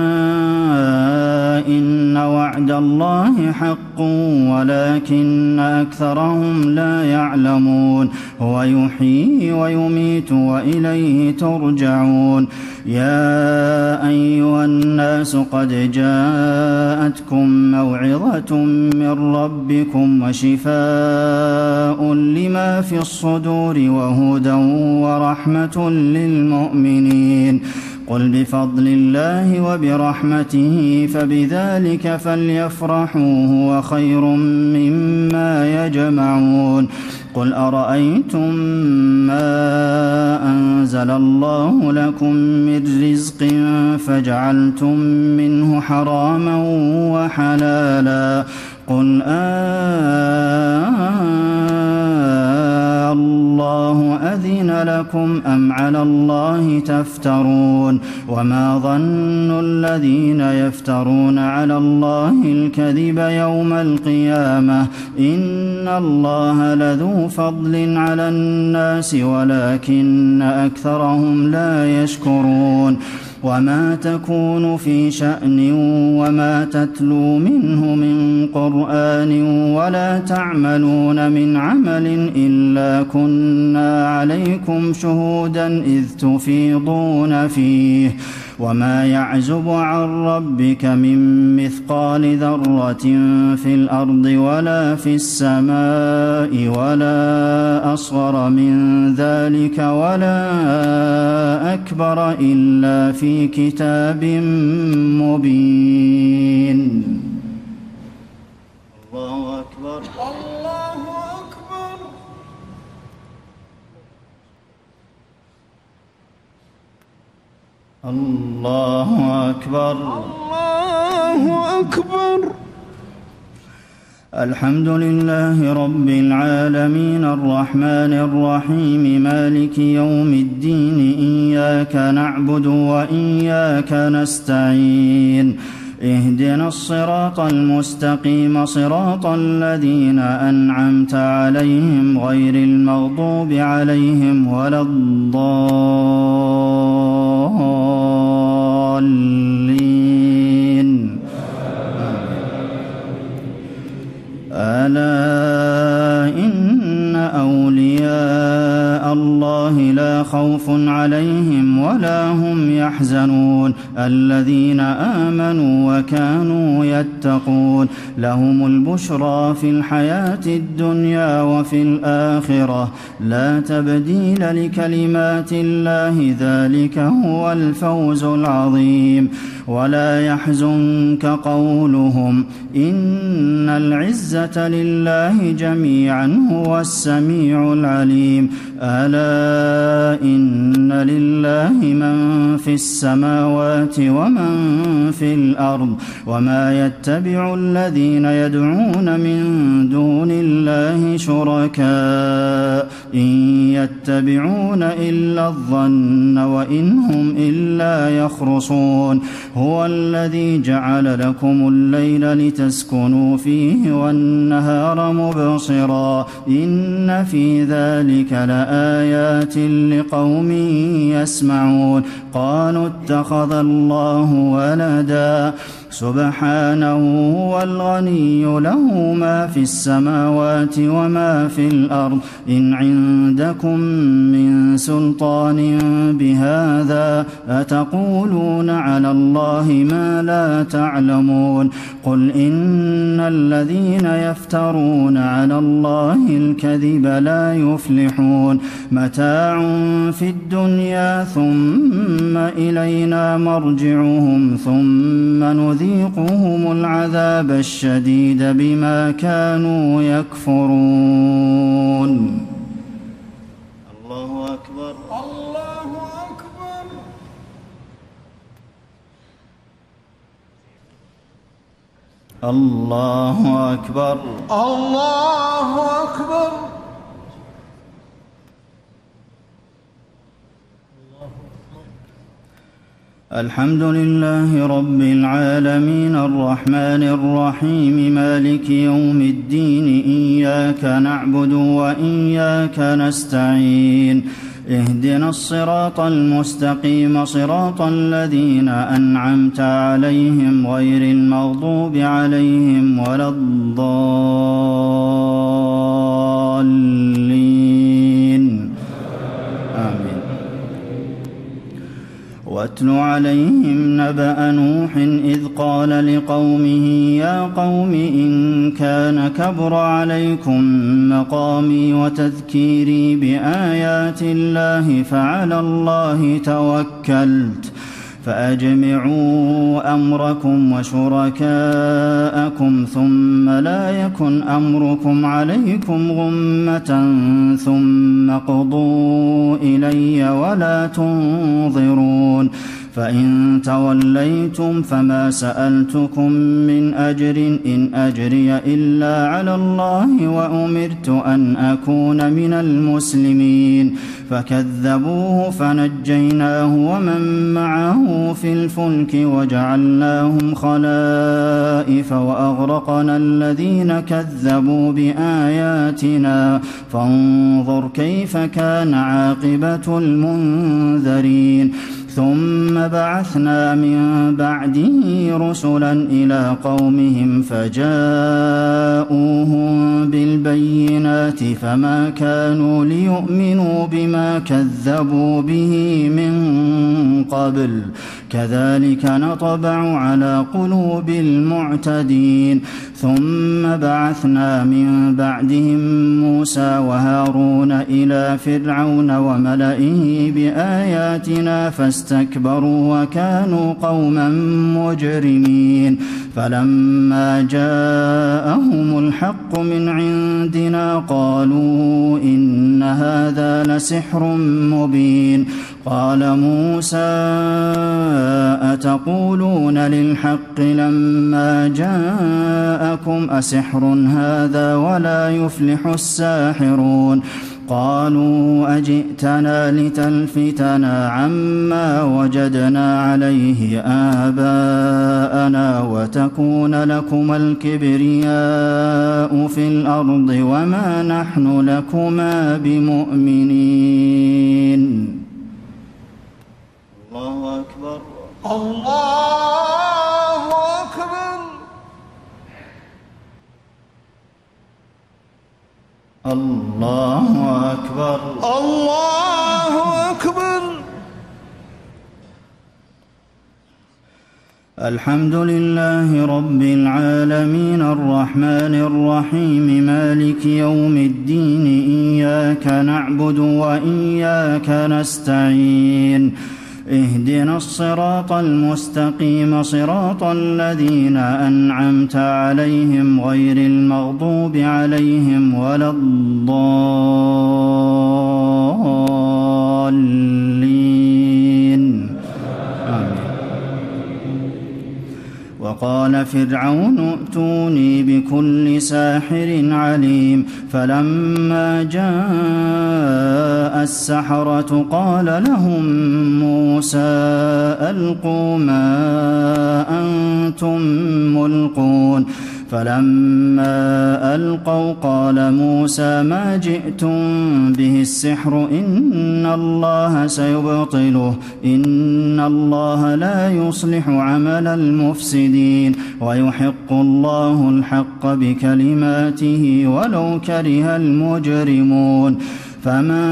إن وعد الله حق ولكن أكثرهم لا يعلمون هو يحيي ويميت وإليه ترجعون. يا أيها الناس قد جاءتكم موعظة من ربكم وشفاء لما في الصدور وهدى ورحمة للمؤمنين قل بفضل الله وبرحمته فبذلك فليفرحوا هو خير مما يجمعون. قل أرأيتم ما أنزل الله لكم من رزق فجعلتم منه حراما وحلالا قل آه الله أذن لكم أم على الله تفترون وما ظن الذين يفترون على الله الكذب يوم القيامة إن الله لذو فضل على الناس ولكن أكثرهم لا يشكرون. وما تكون في شأن وما تتلو منه من قرآن ولا تعملون من عمل إلا كنا عليكم شهودا إذ تفيضون فيه وما يعزب عن ربك من مثقال ذرة في الأرض ولا في السماء ولا أصغر من ذلك ولا أكبر إلا في كتاب مبين. الله أكبر. الله أكبر. الحمد لله رب العالمين الرحمن الرحيم مالك يوم الدين إياك نعبد وإياك نستعين اهدنا الصراط المستقيم صراط الذين أنعمت عليهم غير المغضوب عليهم ولا الضالين. ألا إن أولياء الله لا خوف عليهم ولا هم يحزنون الذين آمنوا وكانوا يتقون لهم البشرى في الحياة الدنيا وفي الآخرة لا تبديل لكلمات الله ذلك هو الفوز العظيم. ولا يحزنك قولهم إن العزة لله جميعا هو السميع العليم. ألا إن لله من في السماوات ومن في الأرض وما يتبع الذين يدعون من دون الله شركاء إن يتبعون إلا الظن وإن هم إلا يخرصون. هو الذي جعل لكم الليل لتسكنوا فيه والنهار مبصرا إن في ذلك لآيات لقوم يسمعون. قالوا اتخذ الله ولدا سبحانه هو الغني له ما في السماوات وما في الأرض إن عندكم من سلطان بهذا أتقولون على الله ما لا تعلمون. قل إن الذين يفترون على الله الكذب لا يفلحون. متاع في الدنيا ثم إلينا مرجعهم ثم نذيقهم نذيقهم العذاب الشديد بما كانوا يكفرون. الله أكبر. الله أكبر. الله أكبر. الله أكبر. الحمد لله رب العالمين الرحمن الرحيم مالك يوم الدين إياك نعبد وإياك نستعين اهدنا الصراط المستقيم صراط الذين أنعمت عليهم غير المغضوب عليهم ولا الضالين. آمين. واتل عليهم نبأ نوح إذ قال لقومه يا قوم إن كان كبر عليكم مقامي وتذكيري بآيات الله فعلى الله توكلت فأجمعوا أمركم وشركاءكم ثم لا يكن أمركم عليكم غمة ثم اقضوا إلي ولا تنظرون. فإن توليتم فما سألتكم من أجر إن أجري إلا على الله وأمرت أن أكون من المسلمين. فكذبوه فنجيناه ومن معه في الفلك وجعلناهم خلائف وأغرقنا الذين كذبوا بآياتنا فانظر كيف كان عاقبة المنذرين. ثم بعثنا من بعده رسلا إلى قومهم فجاءوهم بالبينات فما كانوا ليؤمنوا بما كذبوا به من قبل كذلك نطبع على قلوب المعتدين. ثم بعثنا من بعدهم موسى وهارون إلى فرعون وملئه بآياتنا فاستكبروا وكانوا قوما مجرمين. فلما جاءهم الحق من عندنا قالوا إن هذا لسحر مبين. قال موسى أتقولون للحق لما جاءكم أسحر هذا ولا يفلح الساحرون قالوا أجئتنا لتلفتنا عما وجدنا عليه آباءنا وتكون لكما الكبرياء في الأرض وما نحن لكما بمؤمنين. الله أكبر. الله أكبر. الله أكبر. الله أكبر. الحمد لله رب العالمين الرحمن الرحيم مالك يوم الدين إياك نعبد وإياك نستعين اهدنا الصراط المستقيم صراط الذين أنعمت عليهم غير المغضوب عليهم ولا الضالين آمين. وقال فرعون ائتوني بكل ساحر عليم فلما جاء السحرة قال لهم موسى ألقوا ما أنتم ملقون فلما ألقوا قال موسى ما جئتم به السحر إن الله سيبطله إن الله لا يصلح عمل المفسدين ويحق الله الحق بكلماته ولو كره المجرمون. فما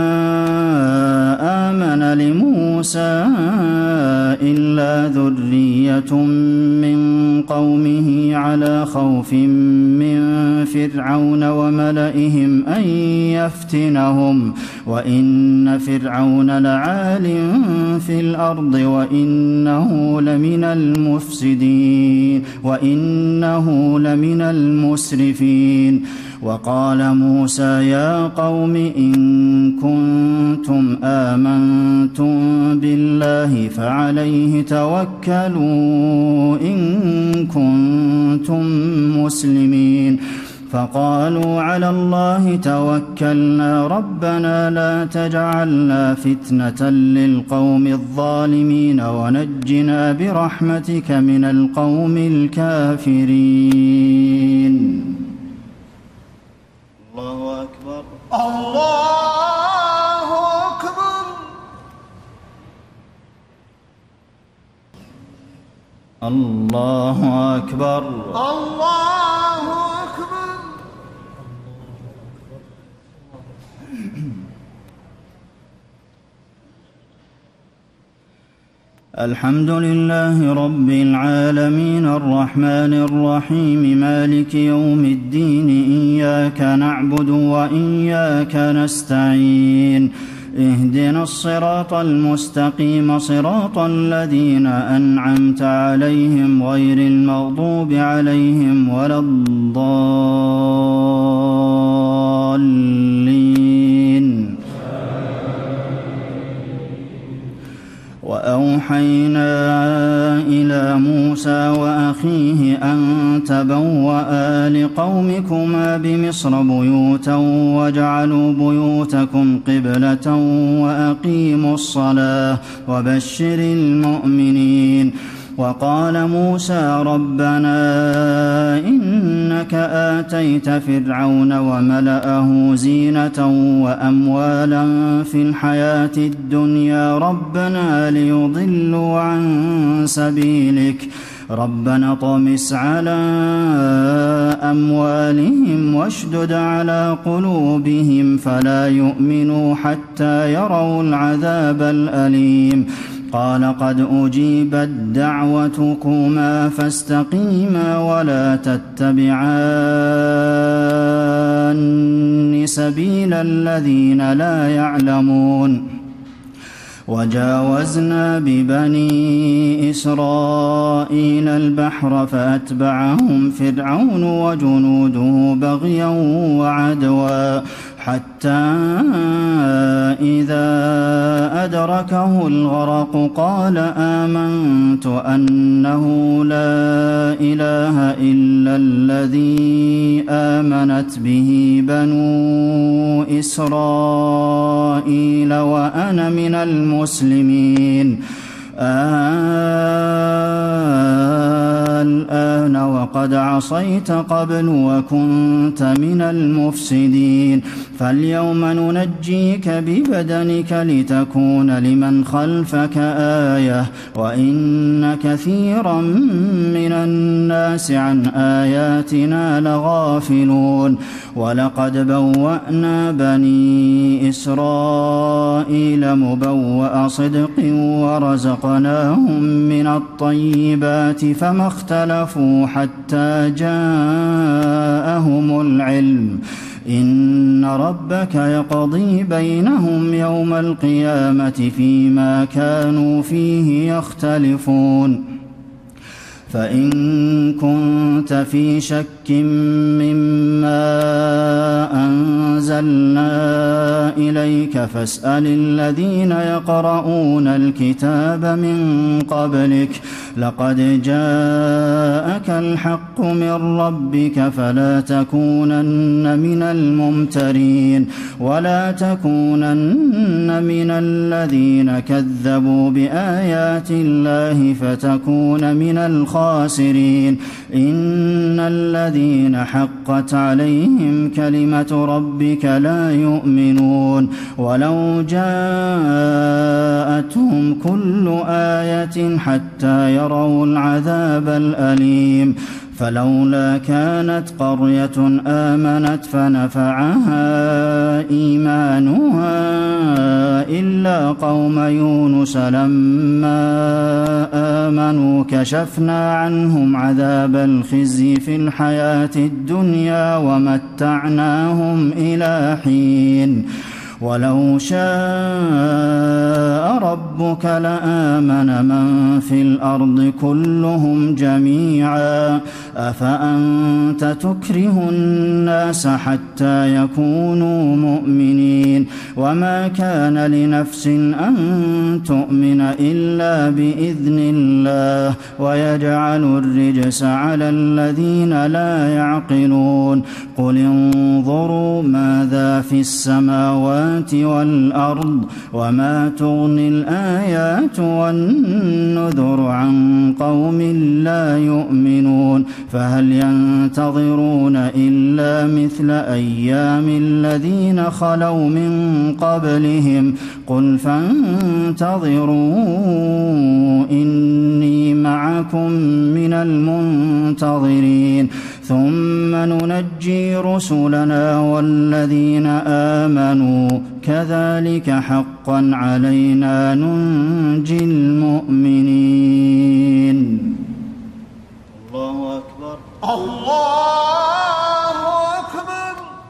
آمن لموسى إلا ذرية من قومه على خوف من فرعون وملئهم أن يفتنهم وإن فرعون لعال في الأرض وإنه لمن المفسدين وإنه لمن المسرفين. وقال موسى يا قوم إن كنتم آمنتم بالله فعليه توكلوا إن كنتم مسلمين. فقالوا على الله توكلنا ربنا لا تجعلنا فتنة للقوم الظالمين ونجنا برحمتك من القوم الكافرين. الله أكبر. الله أكبر. الله أكبر. الله أكبر. الحمد لله رب العالمين الرحمن الرحيم مالك يوم الدين إياك نعبد وإياك نستعين اهدنا الصراط المستقيم صراط الذين أنعمت عليهم غير المغضوب عليهم ولا الضالين. وأوحينا إلى موسى وأخيه أن تبوأ لقومكما بمصر بيوتا واجعلوا بيوتكم قبلة وأقيموا الصلاة وبشر المؤمنين. وقال موسى ربنا إنك آتيت فرعون وملأه زينة وأموالا في الحياة الدنيا ربنا ليضلوا عن سبيلك ربنا طمس على أموالهم واشدد على قلوبهم فلا يؤمنوا حتى يروا العذاب الأليم. قال قد أجيبت دعوتكما فاستقيما ولا تتبعان سبيل الذين لا يعلمون. وجاوزنا ببني إسرائيل البحر فأتبعهم فرعون وجنوده بغيا وعدوا حتى إذا أدركه الغرق قال آمنت أنه لا إله إلا الذي آمنت به بنو إسرائيل وأنا من المسلمين. الآن وقد عصيت قبل وكنت من المفسدين فاليوم ننجيك ببدنك لتكون لمن خلفك آية وإن كثيرا من الناس عن آياتنا لغافلون. ولقد بوأنا بني إسرائيل مبوأ صدق ورزقناهم من الطيبات فما اختلفوا حتى جاءهم العلم إن ربك يقضي بينهم يوم القيامة فيما كانوا فيه يختلفون. فإن كنت في شك مما أنزلنا إليك فاسأل الذين يقرؤون الكتاب من قبلك لقد جاءك الحق من ربك فلا تكونن من الممترين ولا تكونن من الذين كذبوا بآيات الله فتكون من الخاسرين. إن الذين حقت عليهم كلمة ربك لا يؤمنون ولو جاءتهم كل آية حتى يروا العذاب الأليم فلولا كانت قرية آمنت فنفعها إيمانها إلا قوم يونس لما آمنوا كشفنا عنهم عذاب الخزي في الحياة الدنيا ومتعناهم إلى حين. ولو شاء ربك لآمن من في الأرض كلهم جميعا أفأنت تكره الناس حتى يكونوا مؤمنين وما كان لنفس أن تؤمن إلا بإذن الله ويجعل الرجس على الذين لا يعقلون. قل انظروا ماذا في السماوات والأرض وما تغني الآيات والنذر عن قوم لا يؤمنون فهل ينتظرون إلا مثل أيام الذين خلوا من قبلهم قل فانتظروا إني معكم من المنتظرين ثم ننجي رسلنا والذين آمنوا كذلك حقا علينا ننجي المؤمنين. الله أكبر. الله أكبر.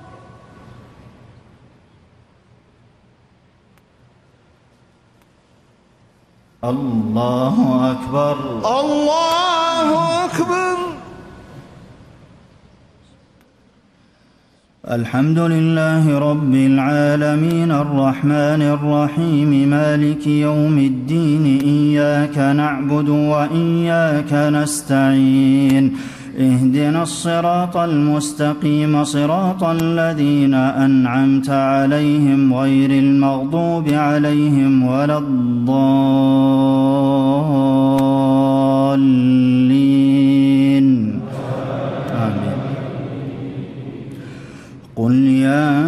الله أكبر. الله أكبر. الحمد لله رب العالمين الرحمن الرحيم مالك يوم الدين إياك نعبد وإياك نستعين اهدنا الصراط المستقيم صراط الذين أنعمت عليهم غير المغضوب عليهم ولا الضالين آمين. قل يا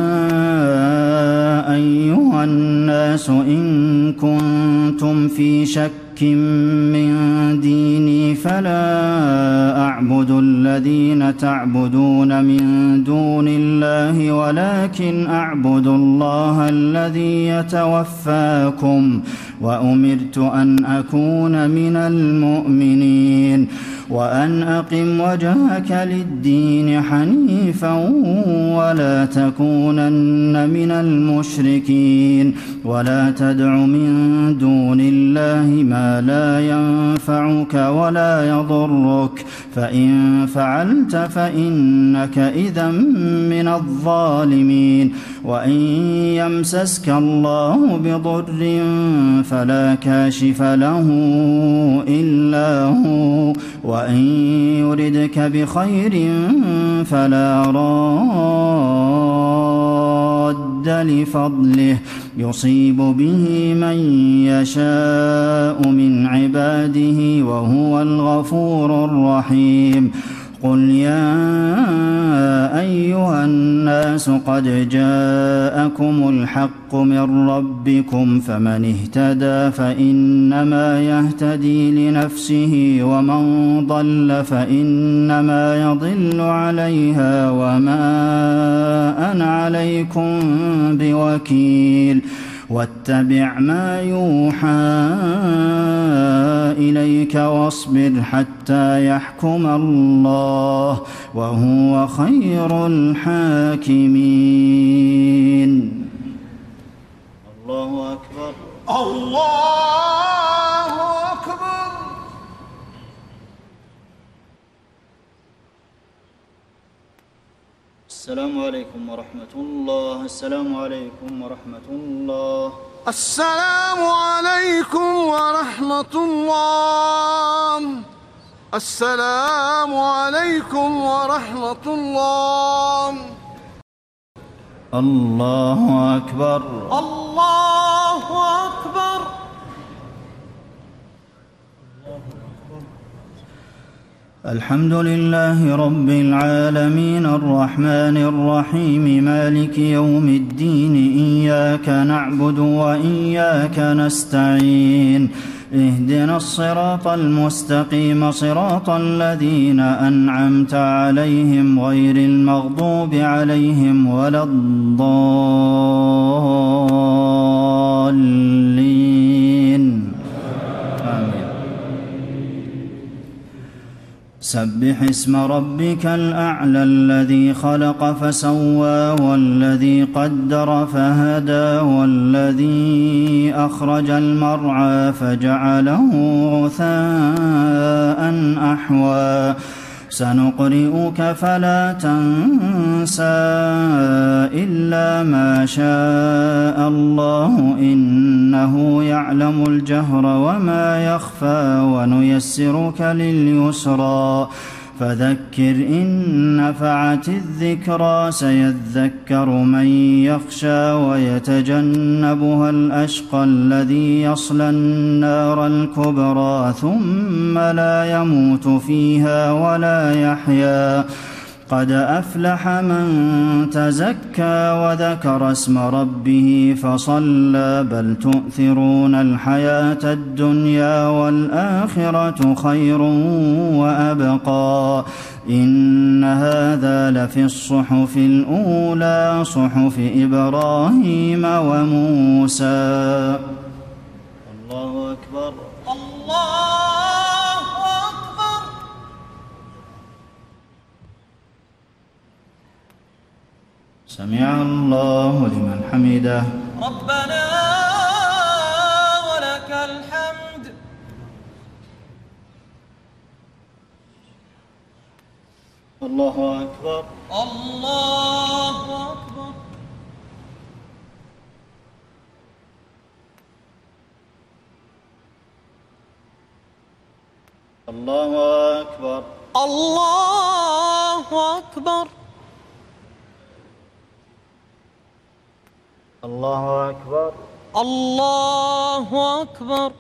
أيها الناس إن كنتم في شك من ديني فلا أعبد الذين تعبدون من دون الله ولكن أعبد الله الذي يتوفاكم وأمرت أن أكون من المؤمنين. وأن أقم وجهك للدين حنيفا ولا تكونن من المشركين ولا تدع من دون الله ما لا ينفعك ولا يضرك فإن فعلت فإنك إذا من الظالمين وإن يمسسك الله بضر فلا كاشف له إلا هو وإن يردك بخير فلا راد لفضله يصيب به من يشاء من عباده وهو الغفور الرحيم قل يا أيها الناس قد جاءكم الحق من ربكم فمن اهتدى فإنما يهتدي لنفسه ومن ضل فإنما يضل عليها وما أنا عليكم بوكيل واتبع ما يوحى إليك واصبر حتى يحكم الله وهو خير الحاكمين. الله أكبر. الله أكبر. السلام عليكم ورحمة الله. السلام عليكم ورحمة الله. السلام عليكم ورحمة الله. السلام عليكم ورحمة الله. الله أكبر. الله أكبر. الحمد لله رب العالمين الرحمن الرحيم مالك يوم الدين إياك نعبد وإياك نستعين اهدنا الصراط المستقيم صراط الذين أنعمت عليهم غير المغضوب عليهم ولا الضالين آمين. سبح اسم ربك الأعلى الذي خلق فسوى والذي قدر فهدى والذي أخرج المرعى فجعله غثاء أحوى سنقرئك فلا تنسى إلا ما شاء الله إنه يعلم الجهر وما يخفى ونيسرك لليسرى فذكر إن نفعت الذكرى سيذكر من يخشى ويتجنبها الأشقى الذي يصلى النار الكبرى ثم لا يموت فيها ولا يحيا قد أفلح من تزكى وذكر اسم ربه فصلى بل تؤثرون الحياة الدنيا والآخرة خير وأبقى إن هذا لفي الصحف الأولى صحف إبراهيم وموسى. الله أكبر. الله أكبر. سمع الله لمن حمده. ربنا ولك الحمد. الله أكبر. الله أكبر. الله أكبر. الله أكبر. الله أكبر. الله أكبر.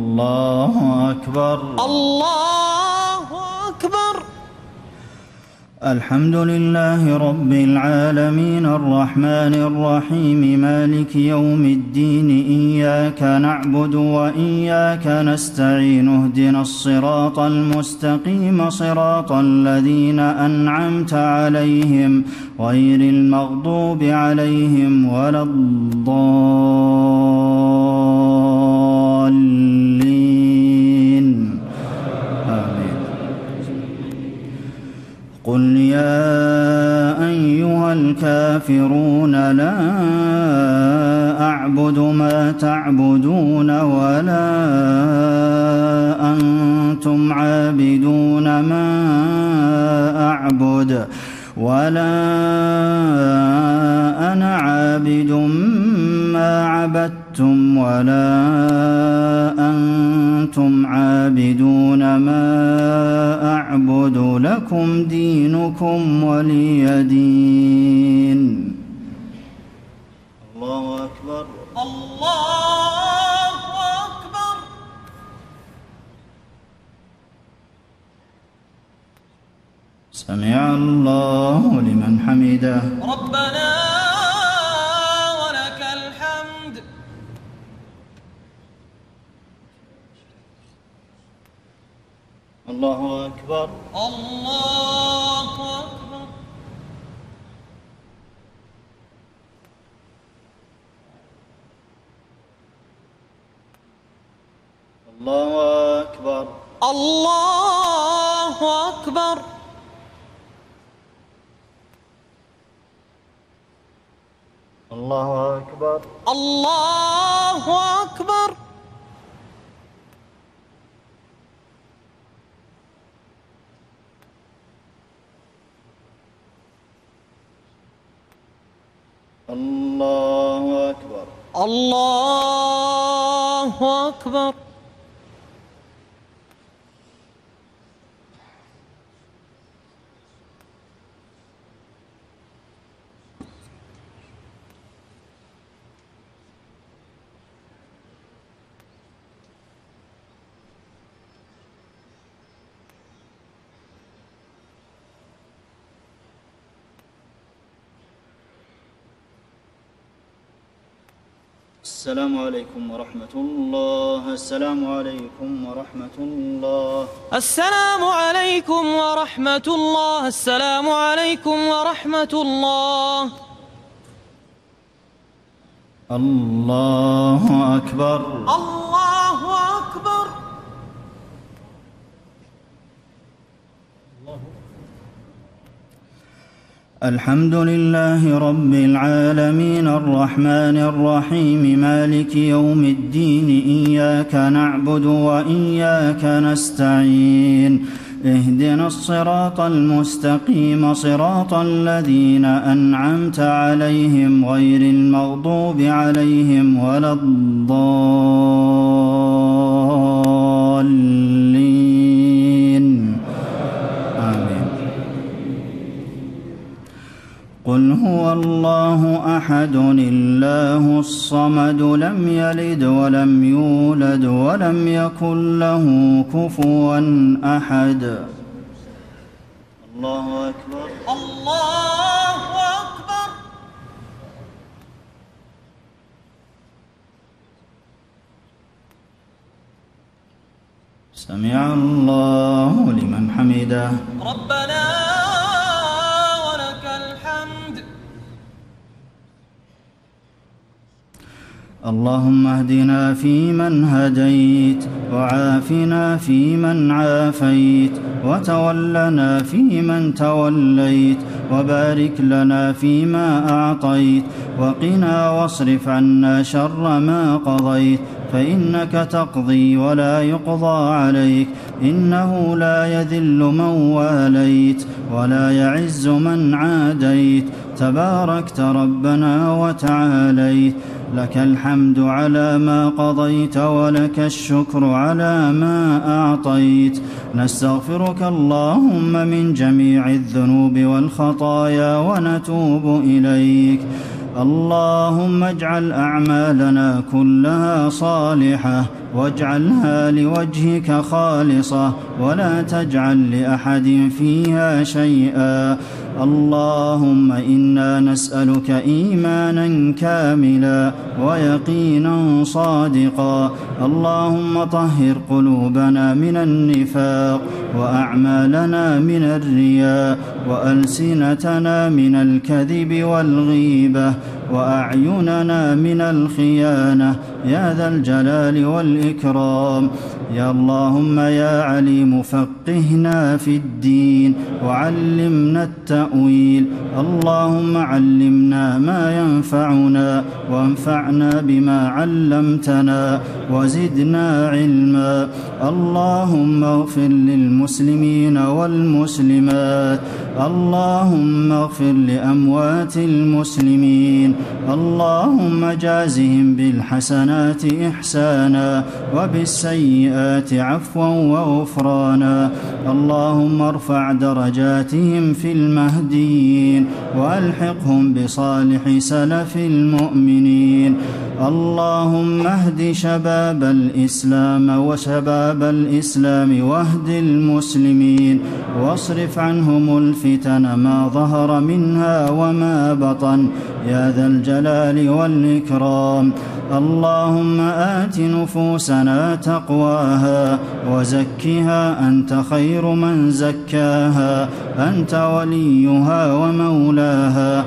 الله أكبر. الله أكبر. الحمد لله رب العالمين الرحمن الرحيم مالك يوم الدين إياك نعبد وإياك نستعين اهدنا الصراط المستقيم صراط الذين أنعمت عليهم غير المغضوب عليهم ولا الضالين آمين. قل يا أيها الكافرون لا أعبد ما تعبدون ولا أنتم عابدون ما أعبد ولا أنا عابد ما عبدتم ولا أنتم عابدون ما أعبد لكم دينكم ولي دين. الله أكبر. الله أكبر. سمع الله لمن حمده. ربنا ولك الحمد. الله أكبر. الله أكبر. الله أكبر. الله أكبر. الله أكبر. الله أكبر. الله أكبر. الله أكبر. السلام عليكم ورحمة الله. السلام عليكم ورحمة الله. السلام عليكم ورحمة الله. السلام عليكم ورحمة الله. الله أكبر. الله أكبر. الحمد لله رب العالمين الرحمن الرحيم مالك يوم الدين إياك نعبد وإياك نستعين اهدنا الصراط المستقيم صراط الذين أنعمت عليهم غير المغضوب عليهم ولا الضالين آمين. قل هو الله أحد الله الصمد لم يلد ولم يولد ولم يكن له كفوا أحد. الله أكبر. الله أكبر. سمع الله لمن حمده. ربنا ولك الحمد. اللهم اهدنا فيمن هديت وعافنا فيمن عافيت وتولنا فيمن توليت وبارك لنا فيما أعطيت وقنا واصرف عنا شر ما قضيت فإنك تقضي ولا يقضى عليك إنه لا يذل من واليت ولا يعز من عاديت تباركت ربنا وتعاليت لك الحمد على ما قضيت ولك الشكر على ما أعطيت نستغفرك اللهم من جميع الذنوب والخطايا ونتوب إليك اللهم اجعل أعمالنا كلها صالحة واجعلها لوجهك خالصة ولا تجعل لأحد فيها شيئا. اللهم إنا نسألك إيمانا كاملا ويقينا صادقا. اللهم طهر قلوبنا من النفاق وأعمالنا من الرياء وألسنتنا من الكذب والغيبة وأعيننا من الخيانة يا ذا الجلال والإكرام. يا اللهم يا عليم فقهنا في الدين وعلمنا التأويل. اللهم علمنا ما ينفعنا وانفعنا بما علمتنا وزدنا علما. اللهم اغفر للمسلمين والمسلمات. اللهم اغفر لأموات المسلمين. اللهم جازهم بالحسنات إحسانا وبالسيئات عفوا وغفرانا. اللهم ارفع درجاتهم في المهديين وألحقهم بصالح سلف المؤمنين. اللهم اهد شباب الإسلام وشباب الإسلام واهد المسلمين واصرف عنهم الفتن ما ظهر منها وما بطن يا ذا الجلال والإكرام. اللهم آت نفوسنا تقواها وزكها أنت خير من زكاها أنت وليها ومولاها.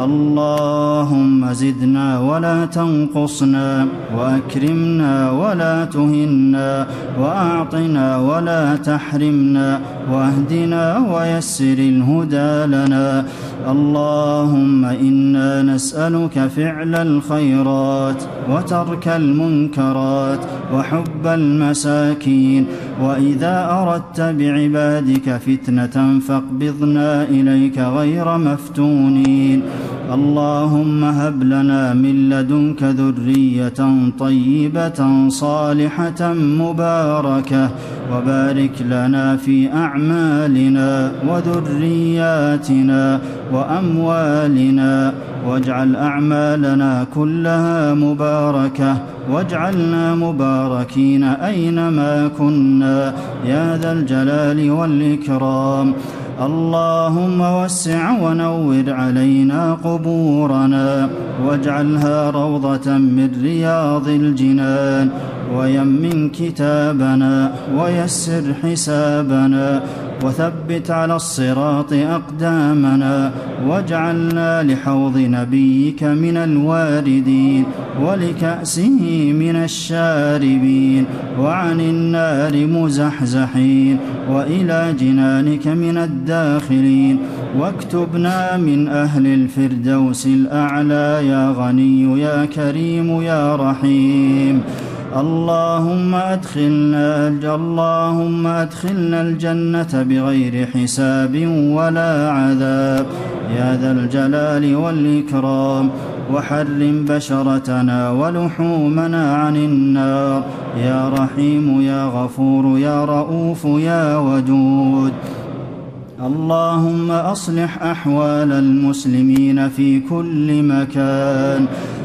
اللهم زدنا ولا تنقصنا وأكرمنا ولا تهنا وأعطنا ولا تحرمنا واهدنا ويسر الهدى لنا. اللهم إنا نسألك فعل الخيرات وترك المنكرات وحب المساكين. وإذا أردت بعبادك فتنة فاقبضنا إليك غير مفتونين. اللهم هب لنا من لدنك ذرية طيبة صالحة مباركة وبارك لنا في أعمالنا وذرياتنا وأموالنا واجعل أعمالنا كلها مباركة واجعلنا مباركين أينما كنا يا ذا الجلال والإكرام. اللهم وسع ونور علينا قبورنا واجعلها روضة من رياض الجنان ويمن كتابنا ويسر حسابنا وثبت على الصراط أقدامنا واجعلنا لحوض نبيك من الواردين ولكأسه من الشاربين وعن النار مزحزحين وإلى جنانك من الداخلين. واكتبنا من أهل الفردوس الأعلى يا غني يا كريم يا رحيم. اللهم أدخلنا اللهم أدخلنا الجنة بغير حساب ولا عذاب يا ذا الجلال والإكرام. وحرم بشرتنا ولحومنا عن النار يا رحيم يا غفور يا رؤوف يا ودود. اللهم أصلح أحوال المسلمين في كل مكان.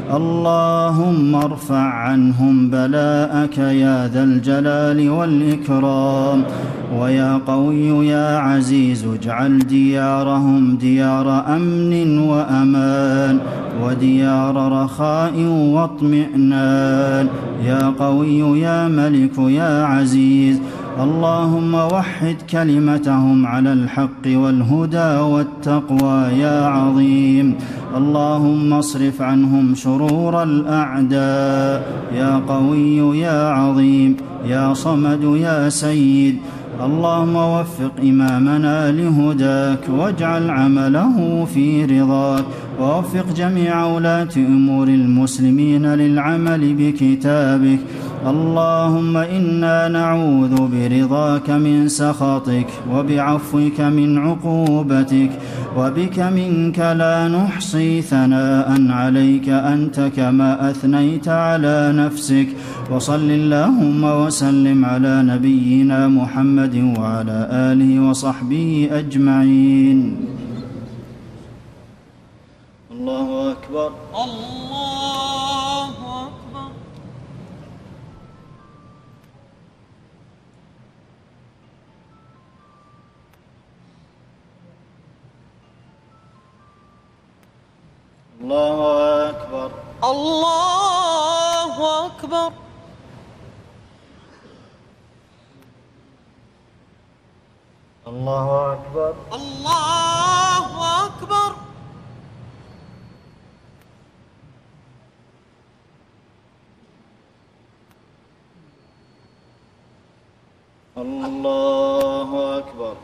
اللهم ارفع عنهم بلاءك يا ذا الجلال والإكرام. ويا قوي يا عزيز اجعل ديارهم ديار أمن وأمان وديار رخاء واطمئنان يا قوي يا ملك يا عزيز. اللهم وحد كلمتهم على الحق والهدى والتقوى يا عظيم. اللهم اصرف عنهم شرور الأعداء يا قوي يا عظيم يا صمد يا سيد. اللهم وفق إمامنا لهداك واجعل عمله في رضاك ووفق جميع ولاة أمور المسلمين للعمل بكتابك. اللهم إنا نعوذ برضاك من سخطك وبعفوك من عقوبتك وبك منك لا نحصي ثناء عليك أنت كما أثنيت على نفسك. وصل اللهم وسلم على نبينا محمد وعلى آله وصحبه أجمعين. الله أكبر. الله أكبر. الله أكبر. الله أكبر. الله أكبر. الله أكبر. الله أكبر.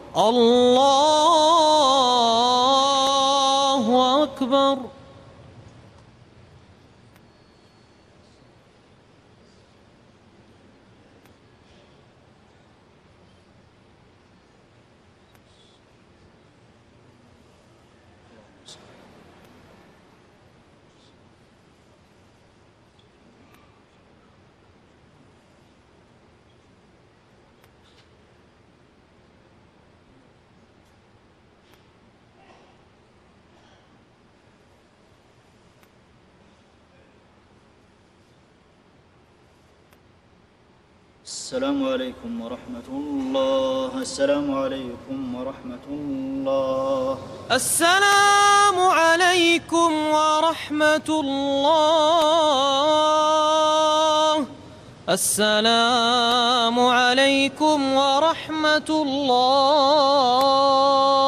الله أكبر. السلام عليكم ورحمة الله. السلام عليكم ورحمة الله. السلام عليكم ورحمة الله. السلام عليكم ورحمة الله.